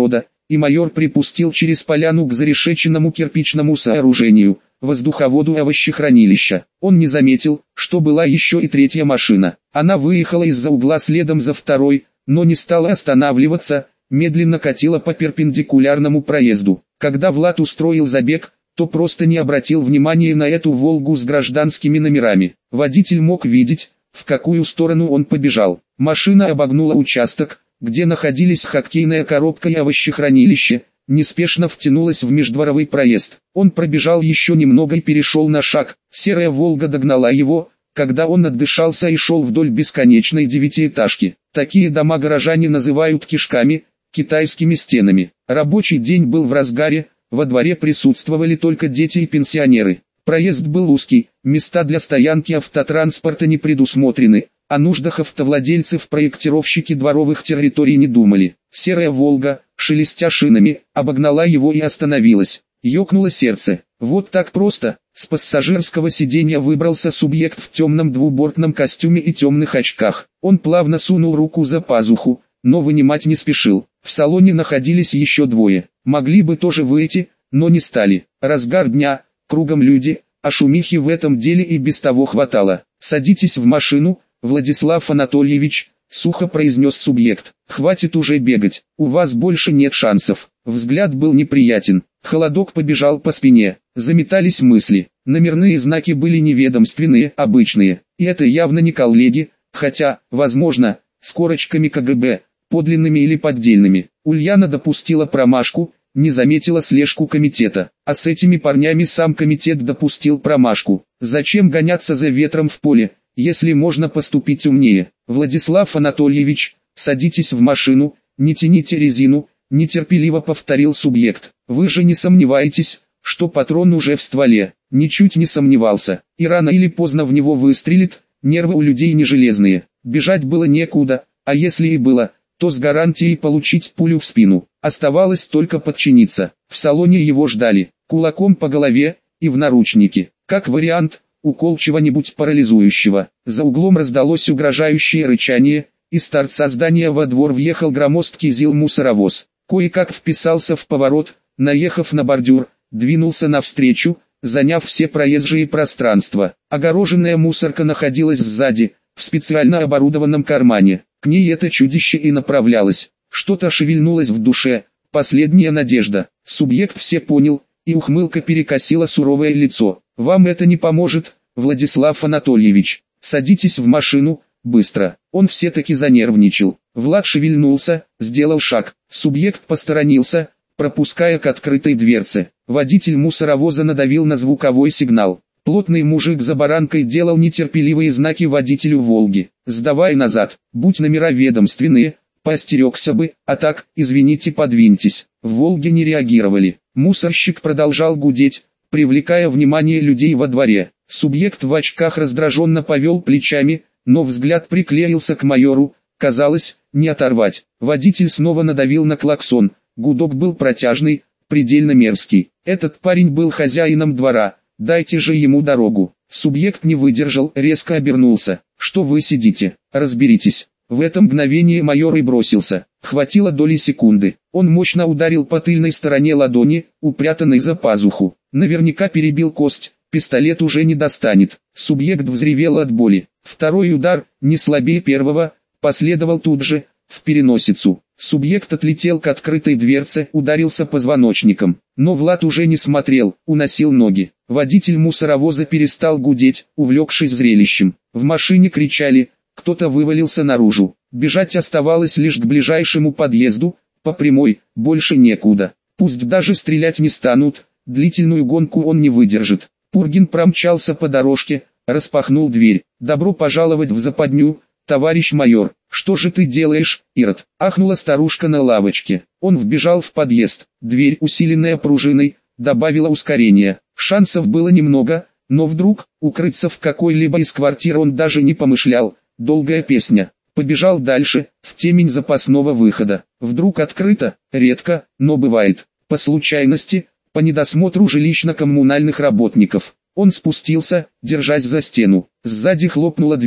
и майор припустил через поляну к зарешеченному кирпичному сооружению, воздуховоду овощехранилища. Он не заметил, что была еще и третья машина. Она выехала из-за угла следом за второй, но не стала останавливаться, медленно катила по перпендикулярному проезду. Когда Влад устроил забег, то просто не обратил внимания на эту «Волгу» с гражданскими номерами. Водитель мог видеть, в какую сторону он побежал. Машина обогнула участок, где находились хоккейная коробка и овощехранилище, неспешно втянулась в междворовый проезд. Он пробежал еще немного и перешел на шаг. Серая «Волга» догнала его, когда он отдышался и шел вдоль бесконечной девятиэтажки. Такие дома горожане называют кишками, китайскими стенами. Рабочий день был в разгаре, во дворе присутствовали только дети и пенсионеры. Проезд был узкий, места для стоянки автотранспорта не предусмотрены. О нуждах автовладельцев проектировщики дворовых территорий не думали. Серая «Волга», шелестя шинами, обогнала его и остановилась. Ёкнуло сердце. Вот так просто. С пассажирского сиденья выбрался субъект в темном двубортном костюме и темных очках. Он плавно сунул руку за пазуху, но вынимать не спешил. В салоне находились еще двое. Могли бы тоже выйти, но не стали. Разгар дня, кругом люди, а шумихи в этом деле и без того хватало. «Садитесь в машину, Владислав Анатольевич», — сухо произнес субъект. «Хватит уже бегать, у вас больше нет шансов». Взгляд был неприятен, холодок побежал по спине, заметались мысли. Номерные знаки были неведомственные, обычные, и это явно не коллеги, хотя, возможно, с корочками ка гэ бэ, подлинными или поддельными. Ульяна допустила промашку, не заметила слежку комитета, а с этими парнями сам комитет допустил промашку. Зачем гоняться за ветром в поле, если можно поступить умнее? «Владислав Анатольевич, садитесь в машину, не тяните резину», нетерпеливо повторил субъект. «Вы же не сомневаетесь, что патрон уже в стволе?» Ничуть не сомневался, и рано или поздно в него выстрелит, нервы у людей не железные. Бежать было некуда, а если и было, то с гарантией получить пулю в спину. Оставалось только подчиниться. В салоне его ждали, кулаком по голове и в наручники. Как вариант, укол чего-нибудь парализующего. За углом раздалось угрожающее рычание, из торца здания во двор въехал громоздкий ЗИЛ-мусоровоз. Кое-как вписался в поворот, наехав на бордюр, двинулся навстречу, заняв все проезжие пространства. Огороженная мусорка находилась сзади, в специально оборудованном кармане. К ней это чудище и направлялось. Что-то шевельнулось в душе, последняя надежда. Субъект все понял, и ухмылка перекосила суровое лицо. «Вам это не поможет, Владислав Анатольевич. Садитесь в машину, быстро». Он все-таки занервничал. Влад шевельнулся, сделал шаг. Субъект посторонился, пропуская к открытой дверце. Водитель мусоровоза надавил на звуковой сигнал. Плотный мужик за баранкой делал нетерпеливые знаки водителю «Волги». «Сдавай назад, будь номера ведомственные», поостерегся бы, а так, извините, подвиньтесь. В «Волге» не реагировали. Мусорщик продолжал гудеть, привлекая внимание людей во дворе. Субъект в очках раздраженно повел плечами, но взгляд приклеился к майору, казалось, не оторвать. Водитель снова надавил на клаксон, гудок был протяжный, предельно мерзкий. Этот парень был хозяином двора, дайте же ему дорогу. Субъект не выдержал, резко обернулся. «Что вы сидите? Разберитесь». В это мгновение майор и бросился. Хватило доли секунды. Он мощно ударил по тыльной стороне ладони, упрятанной за пазуху. Наверняка перебил кость, пистолет уже не достанет. Субъект взревел от боли. Второй удар, не слабее первого, последовал тут же, в переносицу. Субъект отлетел к открытой дверце, ударился позвоночником. Но Влад уже не смотрел, уносил ноги. Водитель мусоровоза перестал гудеть, увлекшись зрелищем. В машине кричали, кто-то вывалился наружу. Бежать оставалось лишь к ближайшему подъезду, по прямой, больше некуда. Пусть даже стрелять не станут, длительную гонку он не выдержит. Пургин промчался по дорожке, распахнул дверь. «Добро пожаловать в западню, товарищ майор». «Что же ты делаешь, Ирод?» — ахнула старушка на лавочке. Он вбежал в подъезд. Дверь, усиленная пружиной, добавила ускорения. Шансов было немного, но вдруг, укрыться в какой-либо из квартир он даже не помышлял. Долгая песня. Побежал дальше, в темень запасного выхода. Вдруг открыто, редко, но бывает. По случайности, по недосмотру жилищно-коммунальных работников. Он спустился, держась за стену. Сзади хлопнула дверь,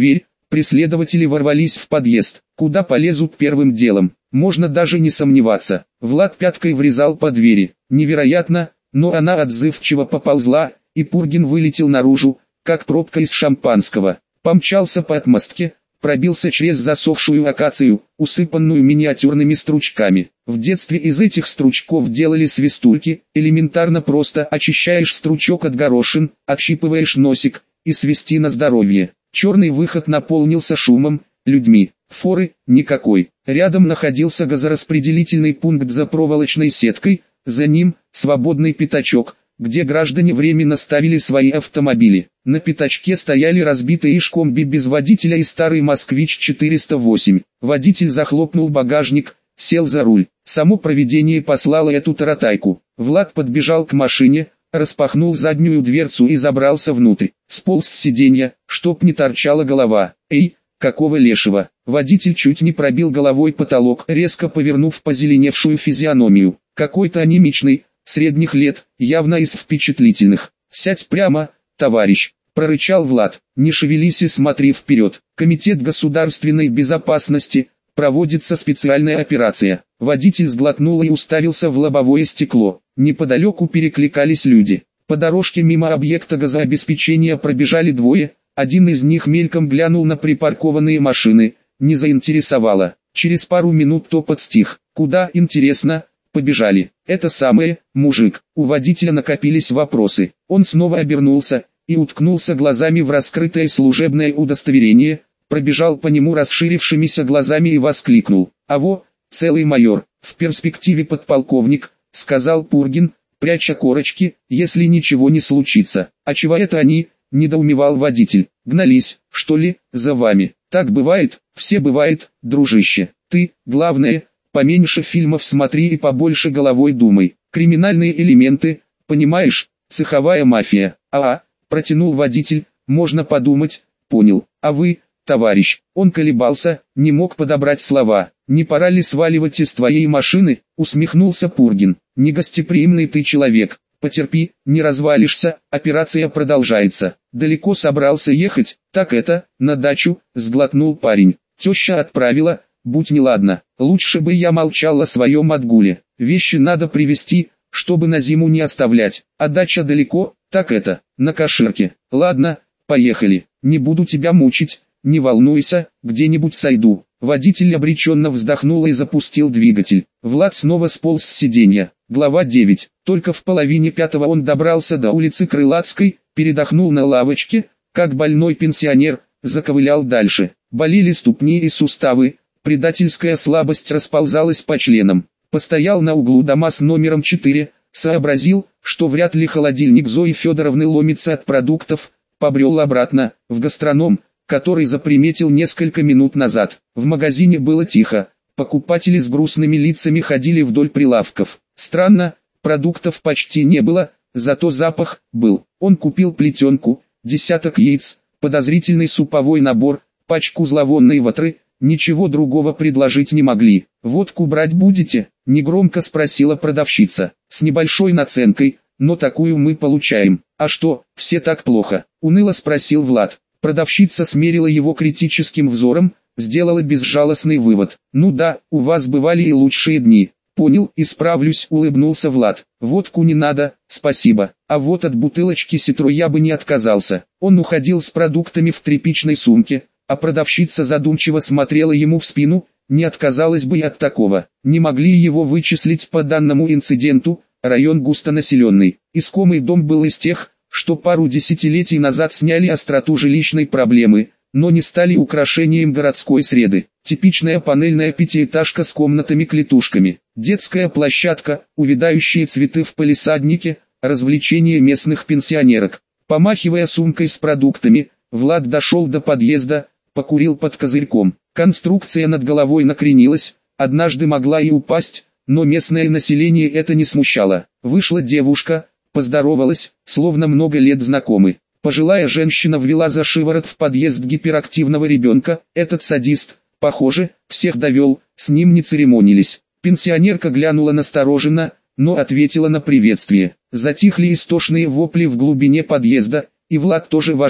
Преследователи ворвались в подъезд. Куда полезут первым делом? Можно даже не сомневаться. Влад пяткой врезал по двери. Невероятно, но она отзывчиво поползла, и Пургин вылетел наружу, как пробка из шампанского. Помчался по отмостке, пробился через засохшую акацию, усыпанную миниатюрными стручками. В детстве из этих стручков делали свистульки, элементарно просто очищаешь стручок от горошин, отщипываешь носик, и свисти на здоровье. Черный выход наполнился шумом, людьми. Форы никакой. Рядом находился газораспределительный пункт за проволочной сеткой, за ним свободный пятачок, где граждане временно ставили свои автомобили. На пятачке стояли разбитые ишкомби без водителя и старый москвич четыреста восемь. Водитель захлопнул багажник, сел за руль. Само провидение послало эту таратайку. Влад подбежал к машине, распахнул заднюю дверцу и забрался внутрь. Сполз с сиденья, чтоб не торчала голова. «Эй, какого лешего?» Водитель чуть не пробил головой потолок, резко повернув позеленевшую физиономию. Какой-то анемичный, средних лет, явно из впечатлительных. «Сядь прямо, товарищ», — прорычал Влад. «Не шевелись и смотри вперед. Комитет государственной безопасности, проводится специальная операция». Водитель сглотнул и уставился в лобовое стекло. Неподалеку перекликались люди. По дорожке мимо объекта газообеспечения пробежали двое, один из них мельком глянул на припаркованные машины, не заинтересовало. Через пару минут топот стих. «Куда, интересно?» «Побежали». «Это самое, мужик». У водителя накопились вопросы. Он снова обернулся и уткнулся глазами в раскрытое служебное удостоверение, пробежал по нему расширившимися глазами и воскликнул: «Аво, целый майор, в перспективе подполковник», — сказал Пургин, пряча корочки, «если ничего не случится». «А чего это они?» — недоумевал водитель. «Гнались, что ли, за вами?» «Так бывает, все бывает, дружище. Ты, главное, поменьше фильмов смотри и побольше головой думай. Криминальные элементы, понимаешь, цеховая мафия». «А-а», — протянул водитель, «можно подумать, понял. А вы, товарищ?» Он колебался, не мог подобрать слова. «Не пора ли сваливать из твоей машины?» — усмехнулся Пургин. «Негостеприимный ты человек. Потерпи, не развалишься, операция продолжается». «Далеко собрался ехать?» «Так это, на дачу», — сглотнул парень. «Теща отправила, будь неладно. Лучше бы я молчал о своем отгуле. Вещи надо привезти, чтобы на зиму не оставлять. А дача далеко?» «Так это, на Каширке». «Ладно, поехали. Не буду тебя мучить, не волнуйся, где-нибудь сойду». Водитель обреченно вздохнул и запустил двигатель. Влад снова сполз с сиденья. Глава девять. Только в половине пятого он добрался до улицы Крылатской, передохнул на лавочке, как больной пенсионер, заковылял дальше. Болели ступни и суставы, предательская слабость расползалась по членам. Постоял на углу дома с номером четыре, сообразил, что вряд ли холодильник Зои Федоровны ломится от продуктов, побрел обратно, в гастроном, который заприметил несколько минут назад. В магазине было тихо, покупатели с грустными лицами ходили вдоль прилавков. Странно, продуктов почти не было, зато запах был. Он купил плетенку, десяток яиц, подозрительный суповой набор, пачку зловонной ватры, ничего другого предложить не могли. «Водку брать будете?» — негромко спросила продавщица. «С небольшой наценкой, но такую мы получаем». «А что, все так плохо?» — уныло спросил Влад. Продавщица смерила его критическим взором, сделала безжалостный вывод. «Ну да, у вас бывали и лучшие дни». «Понял, исправлюсь», — улыбнулся Влад. «Водку не надо, спасибо. А вот от бутылочки ситру я бы не отказался». Он уходил с продуктами в тряпичной сумке, а продавщица задумчиво смотрела ему в спину, не отказалась бы и от такого. Не могли его вычислить по данному инциденту, район густонаселенный. Искомый дом был из тех, что пару десятилетий назад сняли остроту жилищной проблемы, но не стали украшением городской среды. Типичная панельная пятиэтажка с комнатами-клетушками, детская площадка, увядающие цветы в палисаднике, развлечения местных пенсионерок. Помахивая сумкой с продуктами, Влад дошел до подъезда, покурил под козырьком. Конструкция над головой накренилась, однажды могла и упасть, но местное население это не смущало. Вышла девушка, поздоровалась, словно много лет знакомы. Пожилая женщина ввела за шиворот в подъезд гиперактивного ребенка. Этот садист, похоже, всех довел, с ним не церемонились. Пенсионерка глянула настороженно, но ответила на приветствие. Затихли истошные вопли в глубине подъезда, и Влад тоже вошел.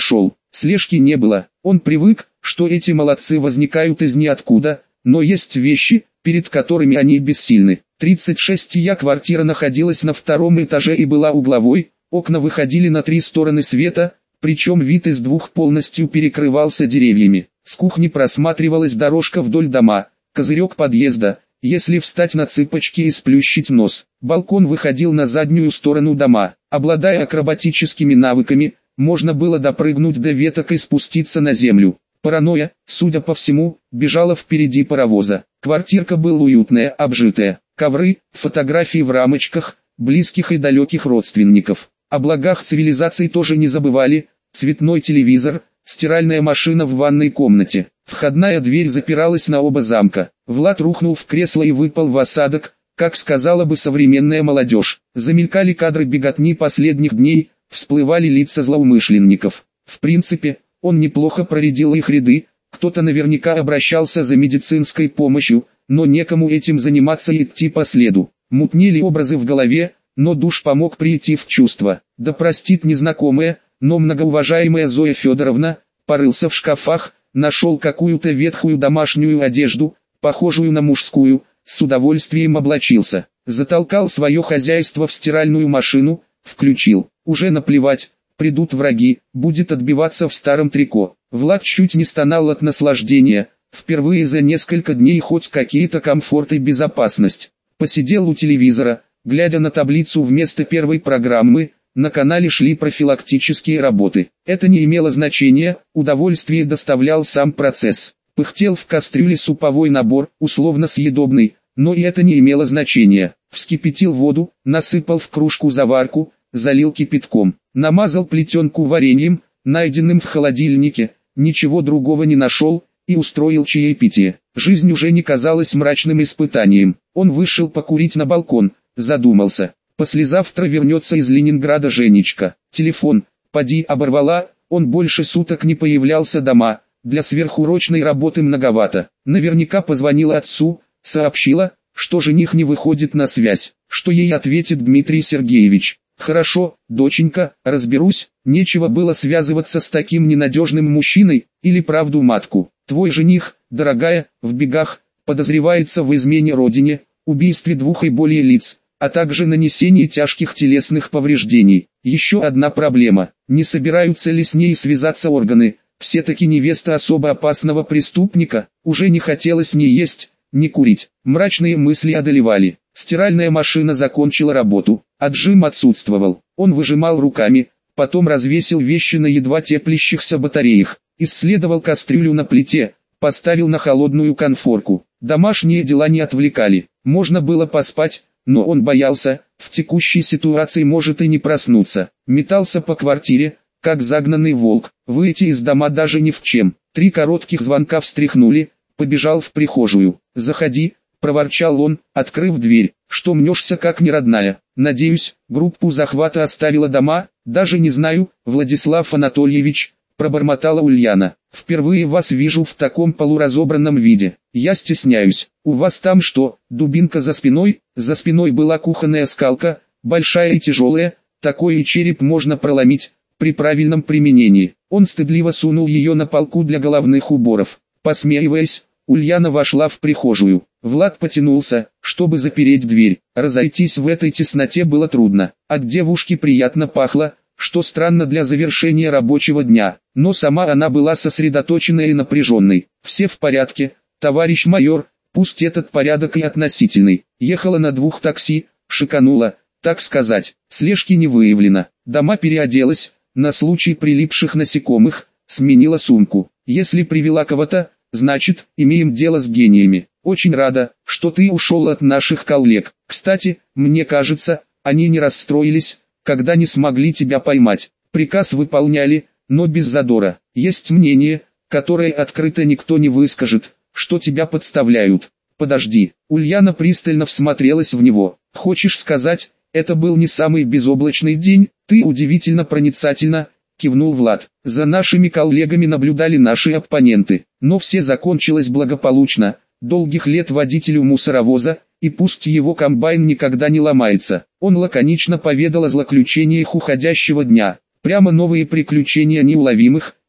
Слежки не было. Он привык, что эти молодцы возникают из ниоткуда, но есть вещи, перед которыми они бессильны. тридцать шестая квартира находилась на втором этаже и была угловой, окна выходили на три стороны света, причем вид из двух полностью перекрывался деревьями. С кухни просматривалась дорожка вдоль дома, козырек подъезда, если встать на цыпочки и сплющить нос. Балкон выходил на заднюю сторону дома. Обладая акробатическими навыками, можно было допрыгнуть до веток и спуститься на землю. Паранойя, судя по всему, бежала впереди паровоза. Квартирка была уютная, обжитая. Ковры, фотографии в рамочках, близких и далеких родственников. О благах цивилизации тоже не забывали. Цветной телевизор, стиральная машина в ванной комнате. Входная дверь запиралась на оба замка. Влад рухнул в кресло и выпал в осадок, как сказала бы современная молодежь. Замелькали кадры беготни последних дней, всплывали лица злоумышленников. В принципе, он неплохо проредил их ряды, кто-то наверняка обращался за медицинской помощью, но некому этим заниматься и идти по следу. Мутнели образы в голове, но душ помог прийти в чувство. Да простит незнакомая, но многоуважаемая Зоя Федоровна, порылся в шкафах, нашел какую-то ветхую домашнюю одежду, похожую на мужскую, с удовольствием облачился, затолкал свое хозяйство в стиральную машину, включил. Уже наплевать, придут враги, будет отбиваться в старом трико. Влад чуть не стонал от наслаждения, впервые за несколько дней хоть какие-то комфорт и безопасность. Посидел у телевизора, глядя на таблицу вместо первой программы. На канале шли профилактические работы. Это не имело значения, удовольствие доставлял сам процесс. Пыхтел в кастрюле суповой набор, условно съедобный, но и это не имело значения. Вскипятил воду, насыпал в кружку заварку, залил кипятком, намазал плетенку вареньем, найденным в холодильнике, ничего другого не нашел, и устроил чаепитие. Жизнь уже не казалась мрачным испытанием. Он вышел покурить на балкон, задумался. Послезавтра вернется из Ленинграда Женечка. Телефон, поди, оборвала, он больше суток не появлялся дома, для сверхурочной работы многовато. Наверняка позвонила отцу, сообщила, что жених не выходит на связь, что ей ответит Дмитрий Сергеевич. Хорошо, доченька, разберусь, нечего было связываться с таким ненадежным мужчиной, или правду матку. Твой жених, дорогая, в бегах, подозревается в измене родине, убийстве двух и более лиц, а также нанесении тяжких телесных повреждений. Еще одна проблема, не собираются ли с ней связаться органы, все-таки невеста особо опасного преступника, уже не хотелось ни есть, ни курить. Мрачные мысли одолевали. Стиральная машина закончила работу, отжим отсутствовал, он выжимал руками, потом развесил вещи на едва теплящихся батареях, исследовал кастрюлю на плите, поставил на холодную конфорку. Домашние дела не отвлекали, можно было поспать, но он боялся, в текущей ситуации может и не проснуться. Метался по квартире, как загнанный волк, выйти из дома даже ни в чем. Три коротких звонка встряхнули, побежал в прихожую. «Заходи», — проворчал он, открыв дверь. «Что мнешься как неродная? Надеюсь, группу захвата оставила дома?» «Даже не знаю, Владислав Анатольевич», — пробормотала Ульяна. «Впервые вас вижу в таком полуразобранном виде. Я стесняюсь. У вас там что, дубинка за спиной?» За спиной была кухонная скалка, большая и тяжелая, такой и череп можно проломить, при правильном применении. Он стыдливо сунул ее на полку для головных уборов. Посмеиваясь, Ульяна вошла в прихожую. Влад потянулся, чтобы запереть дверь. Разойтись в этой тесноте было трудно. От девушки приятно пахло, что странно для завершения рабочего дня, но сама она была сосредоточенной и напряженной. «Все в порядке, товарищ майор, пусть этот порядок и относительный». Ехала на двух такси, шиканула, так сказать, слежки не выявлено. Дома переоделась, на случай прилипших насекомых, сменила сумку. Если привела кого-то, значит, имеем дело с гениями. Очень рада, что ты ушел от наших коллег. Кстати, мне кажется, они не расстроились, когда не смогли тебя поймать. Приказ выполняли, но без задора. Есть мнение, которое открыто никто не выскажет, что тебя подставляют. Подожди. Ульяна пристально всмотрелась в него. Хочешь сказать, это был не самый безоблачный день? Ты удивительно проницательна, кивнул Влад. За нашими коллегами наблюдали наши оппоненты, но все закончилось благополучно. Долгих лет водителю мусоровоза, и пусть его комбайн никогда не ломается. Он лаконично поведал о злоключениях уходящего дня. Прямо новые приключения неуловимых,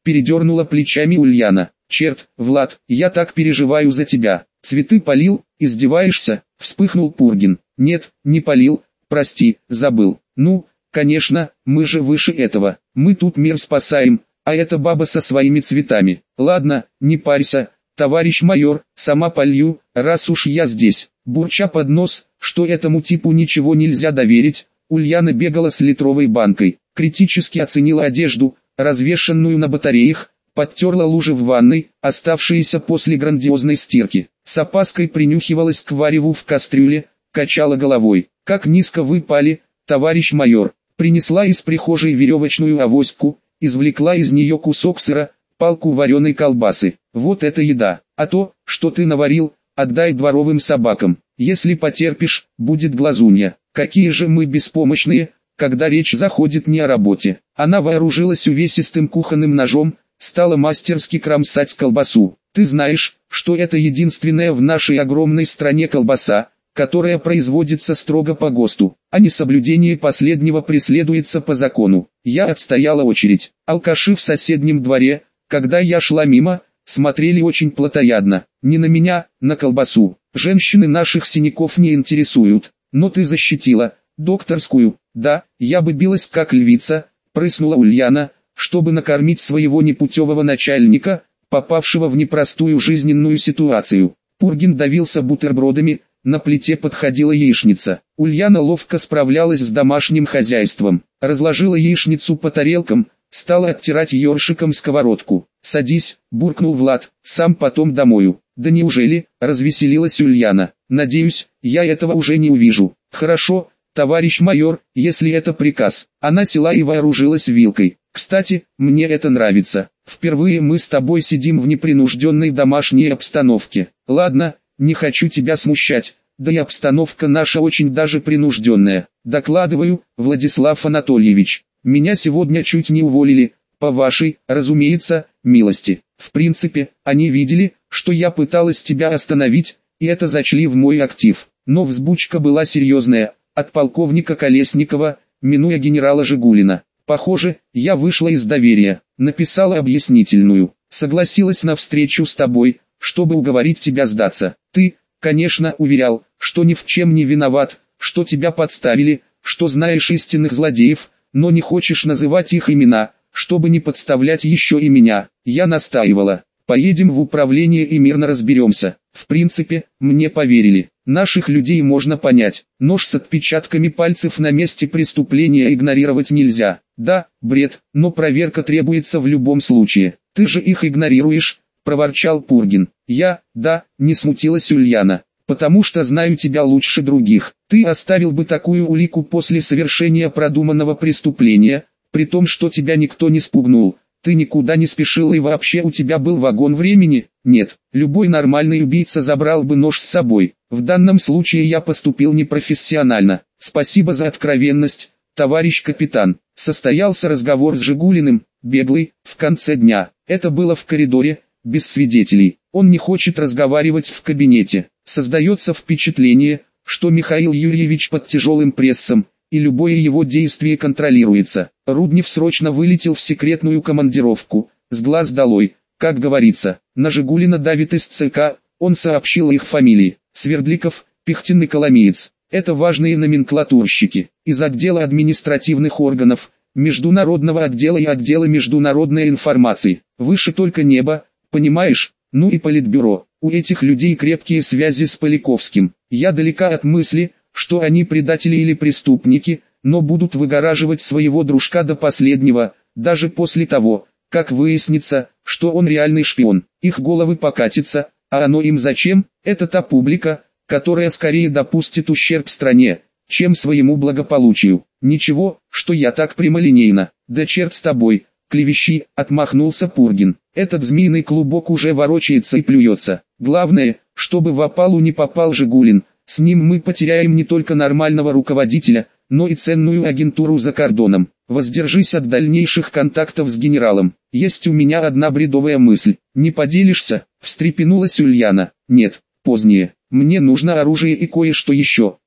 передернула плечами Ульяна. Черт, Влад, я так переживаю за тебя. Цветы полил, издеваешься? Вспыхнул Пургин. Нет, не полил, прости, забыл. Ну, конечно, мы же выше этого. Мы тут мир спасаем, а эта баба со своими цветами. Ладно, не парься, товарищ майор, сама полью, раз уж я здесь. Бурча под нос, что этому типу ничего нельзя доверить, Ульяна бегала с литровой банкой, критически оценила одежду, развешанную на батареях, подтерла лужи в ванной, оставшиеся после грандиозной стирки. С опаской принюхивалась к вареву в кастрюле, качала головой. «Как низко вы пали, товарищ майор!» Принесла из прихожей веревочную авоську, извлекла из нее кусок сыра, палку вареной колбасы. «Вот это еда! А то, что ты наварил, отдай дворовым собакам. Если потерпишь, будет глазунья. Какие же мы беспомощные, когда речь заходит не о работе». Она вооружилась увесистым кухонным ножом, стала мастерски кромсать колбасу. «Ты знаешь, что это единственная в нашей огромной стране колбаса, которая производится строго по ГОСТу, а несоблюдение последнего преследуется по закону. Я отстояла очередь. Алкаши в соседнем дворе, когда я шла мимо, смотрели очень плотоядно. Не на меня, на колбасу. Женщины наших синяков не интересуют. Но ты защитила, докторскую. Да, я бы билась как львица», прыснула Ульяна, чтобы накормить своего непутевого начальника, попавшего в непростую жизненную ситуацию. Пургин давился бутербродами, на плите подходила яичница. Ульяна ловко справлялась с домашним хозяйством, разложила яичницу по тарелкам, стала оттирать ёршиком сковородку. «Садись», буркнул Влад, «сам потом домою». «Да неужели?» – развеселилась Ульяна. «Надеюсь, я этого уже не увижу». «Хорошо, товарищ майор, если это приказ». Она села и вооружилась вилкой. «Кстати, мне это нравится. Впервые мы с тобой сидим в непринужденной домашней обстановке. Ладно, не хочу тебя смущать, да и обстановка наша очень даже принужденная. Докладываю, Владислав Анатольевич, меня сегодня чуть не уволили, по вашей, разумеется, милости. В принципе, они видели, что я пыталась тебя остановить, и это зачли в мой актив. Но взбучка была серьезная, от полковника Колесникова, минуя генерала Жигулина. Похоже, я вышла из доверия, написала объяснительную, согласилась на встречу с тобой, чтобы уговорить тебя сдаться. Ты, конечно, уверял, что ни в чем не виноват, что тебя подставили, что знаешь истинных злодеев, но не хочешь называть их имена, чтобы не подставлять еще и меня. Я настаивала. Поедем в управление и мирно разберемся. В принципе, мне поверили. Наших людей можно понять. Нож с отпечатками пальцев на месте преступления игнорировать нельзя. Да, бред, но проверка требуется в любом случае. Ты же их игнорируешь, проворчал Пургин. Я, да, не смутилась Ульяна. Потому что знаю тебя лучше других. Ты оставил бы такую улику после совершения продуманного преступления, при том, что тебя никто не спугнул. Ты никуда не спешил и вообще у тебя был вагон времени? Нет, любой нормальный убийца забрал бы нож с собой. В данном случае я поступил непрофессионально. Спасибо за откровенность, товарищ капитан. Состоялся разговор с Жигулиным, беглый, в конце дня. Это было в коридоре, без свидетелей. Он не хочет разговаривать в кабинете. Создается впечатление, что Михаил Юрьевич под тяжелым прессом, и любое его действие контролируется. Руднев срочно вылетел в секретную командировку, с глаз долой, как говорится. На Жигулина давит из ЦК, он сообщил их фамилии. Свердликов, Пихтин и Коломеец. Это важные номенклатурщики. Из отдела административных органов, международного отдела и отдела международной информации. Выше только небо, понимаешь? Ну и политбюро. У этих людей крепкие связи с Поляковским. Я далека от мысли, что они предатели или преступники, но будут выгораживать своего дружка до последнего, даже после того, как выяснится, что он реальный шпион. Их головы покатятся, а оно им зачем? Это та публика, которая скорее допустит ущерб стране, чем своему благополучию. Ничего, что я так прямолинейно. Да черт с тобой, клевещи, отмахнулся Пургин. Этот змеиный клубок уже ворочается и плюется. Главное, чтобы в опалу не попал Жигулин. С ним мы потеряем не только нормального руководителя, но и ценную агентуру за кордоном. Воздержись от дальнейших контактов с генералом. Есть у меня одна бредовая мысль. Не поделишься? Встрепенулась Ульяна. Нет, позднее. Мне нужно оружие и кое-что еще.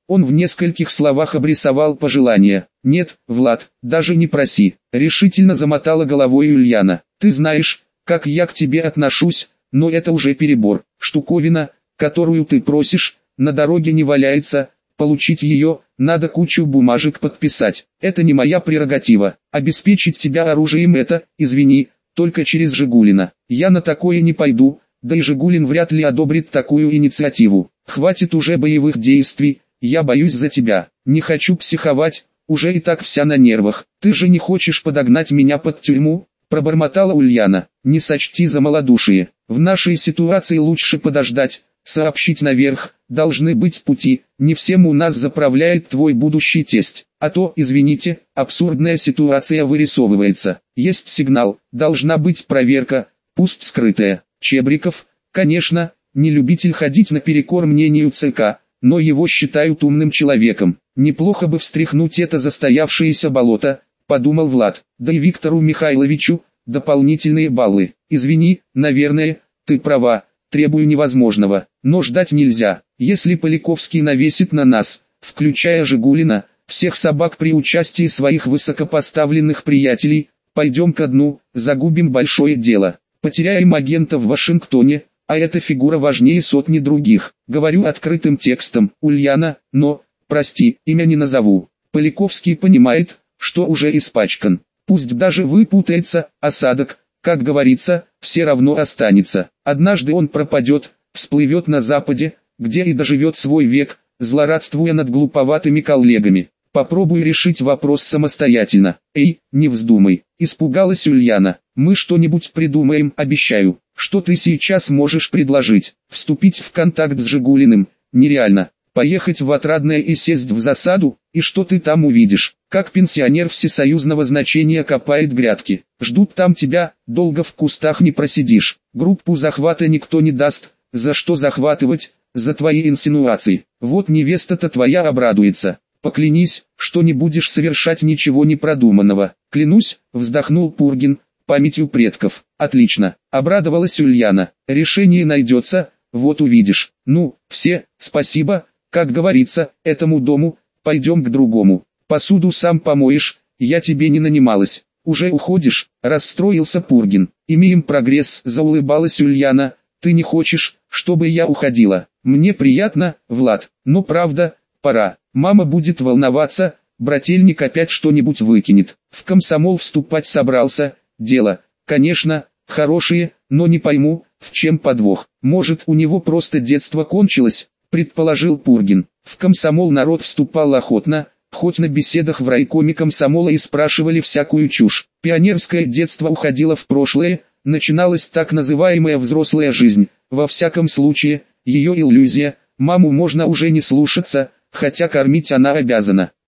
Он в нескольких словах обрисовал пожелания. «Нет, Влад, даже не проси», — решительно замотала головой Ульяна. «Ты знаешь, как я к тебе отношусь, но это уже перебор. Штуковина, которую ты просишь, на дороге не валяется, получить ее, надо кучу бумажек подписать. Это не моя прерогатива. Обеспечить тебя оружием это, извини, только через Жигулина. Я на такое не пойду, да и Жигулин вряд ли одобрит такую инициативу. Хватит уже боевых действий, я боюсь за тебя. Не хочу психовать, уже и так вся на нервах. Ты же не хочешь подогнать меня под тюрьму?» Пробормотала Ульяна. «Не сочти за малодушие. В нашей ситуации лучше подождать, сообщить наверх, должны быть пути, не всем у нас заправляет твой будущий тесть. А то, извините, абсурдная ситуация вырисовывается. Есть сигнал, должна быть проверка, пусть скрытая. Чебриков, конечно, не любитель ходить наперекор мнению ЦК, но его считают умным человеком. Неплохо бы встряхнуть это застоявшееся болото, подумал Влад. Да и Виктору Михайловичу дополнительные баллы. Извини, наверное, ты права, требую невозможного, но ждать нельзя. Если Поляковский навесит на нас, включая Жигулина, всех собак при участии своих высокопоставленных приятелей, пойдем ко дну, загубим большое дело. Потеряем агента в Вашингтоне, а эта фигура важнее сотни других. Говорю открытым текстом, Ульяна, но, прости, имя не назову. Поляковский понимает, что уже испачкан. Пусть даже выпутается, осадок, как говорится, все равно останется. Однажды он пропадет, всплывет на Западе, где и доживет свой век, злорадствуя над глуповатыми коллегами. Попробуй решить вопрос самостоятельно. Эй, не вздумай, испугалась Ульяна. Мы что-нибудь придумаем, обещаю. Что ты сейчас можешь предложить? Вступить в контакт с Жигулиным? Нереально. Поехать в Отрадное и сесть в засаду? И что ты там увидишь? Как пенсионер всесоюзного значения копает грядки. Ждут там тебя, долго в кустах не просидишь. Группу захвата никто не даст. За что захватывать? За твои инсинуации. Вот невеста-то твоя обрадуется. Поклянись, что не будешь совершать ничего непродуманного. Клянусь, вздохнул Пургин, памятью предков. Отлично, обрадовалась Ульяна. Решение найдется, вот увидишь. Ну, все, спасибо, как говорится, этому дому, пойдем к другому. Посуду сам помоешь, я тебе не нанималась. Уже уходишь, расстроился Пургин. Имеем прогресс, заулыбалась Ульяна. Ты не хочешь, чтобы я уходила? Мне приятно, Влад, но правда, пора. Мама будет волноваться, брательник опять что-нибудь выкинет. В комсомол вступать собрался, дело, конечно, хорошее, но не пойму, в чем подвох. Может, у него просто детство кончилось, предположил Пургин. В комсомол народ вступал охотно, хоть на беседах в райкоме комсомола и спрашивали всякую чушь. Пионерское детство уходило в прошлое, начиналась так называемая взрослая жизнь. Во всяком случае, ее иллюзия, маму можно уже не слушаться, хотя кормить она обязана.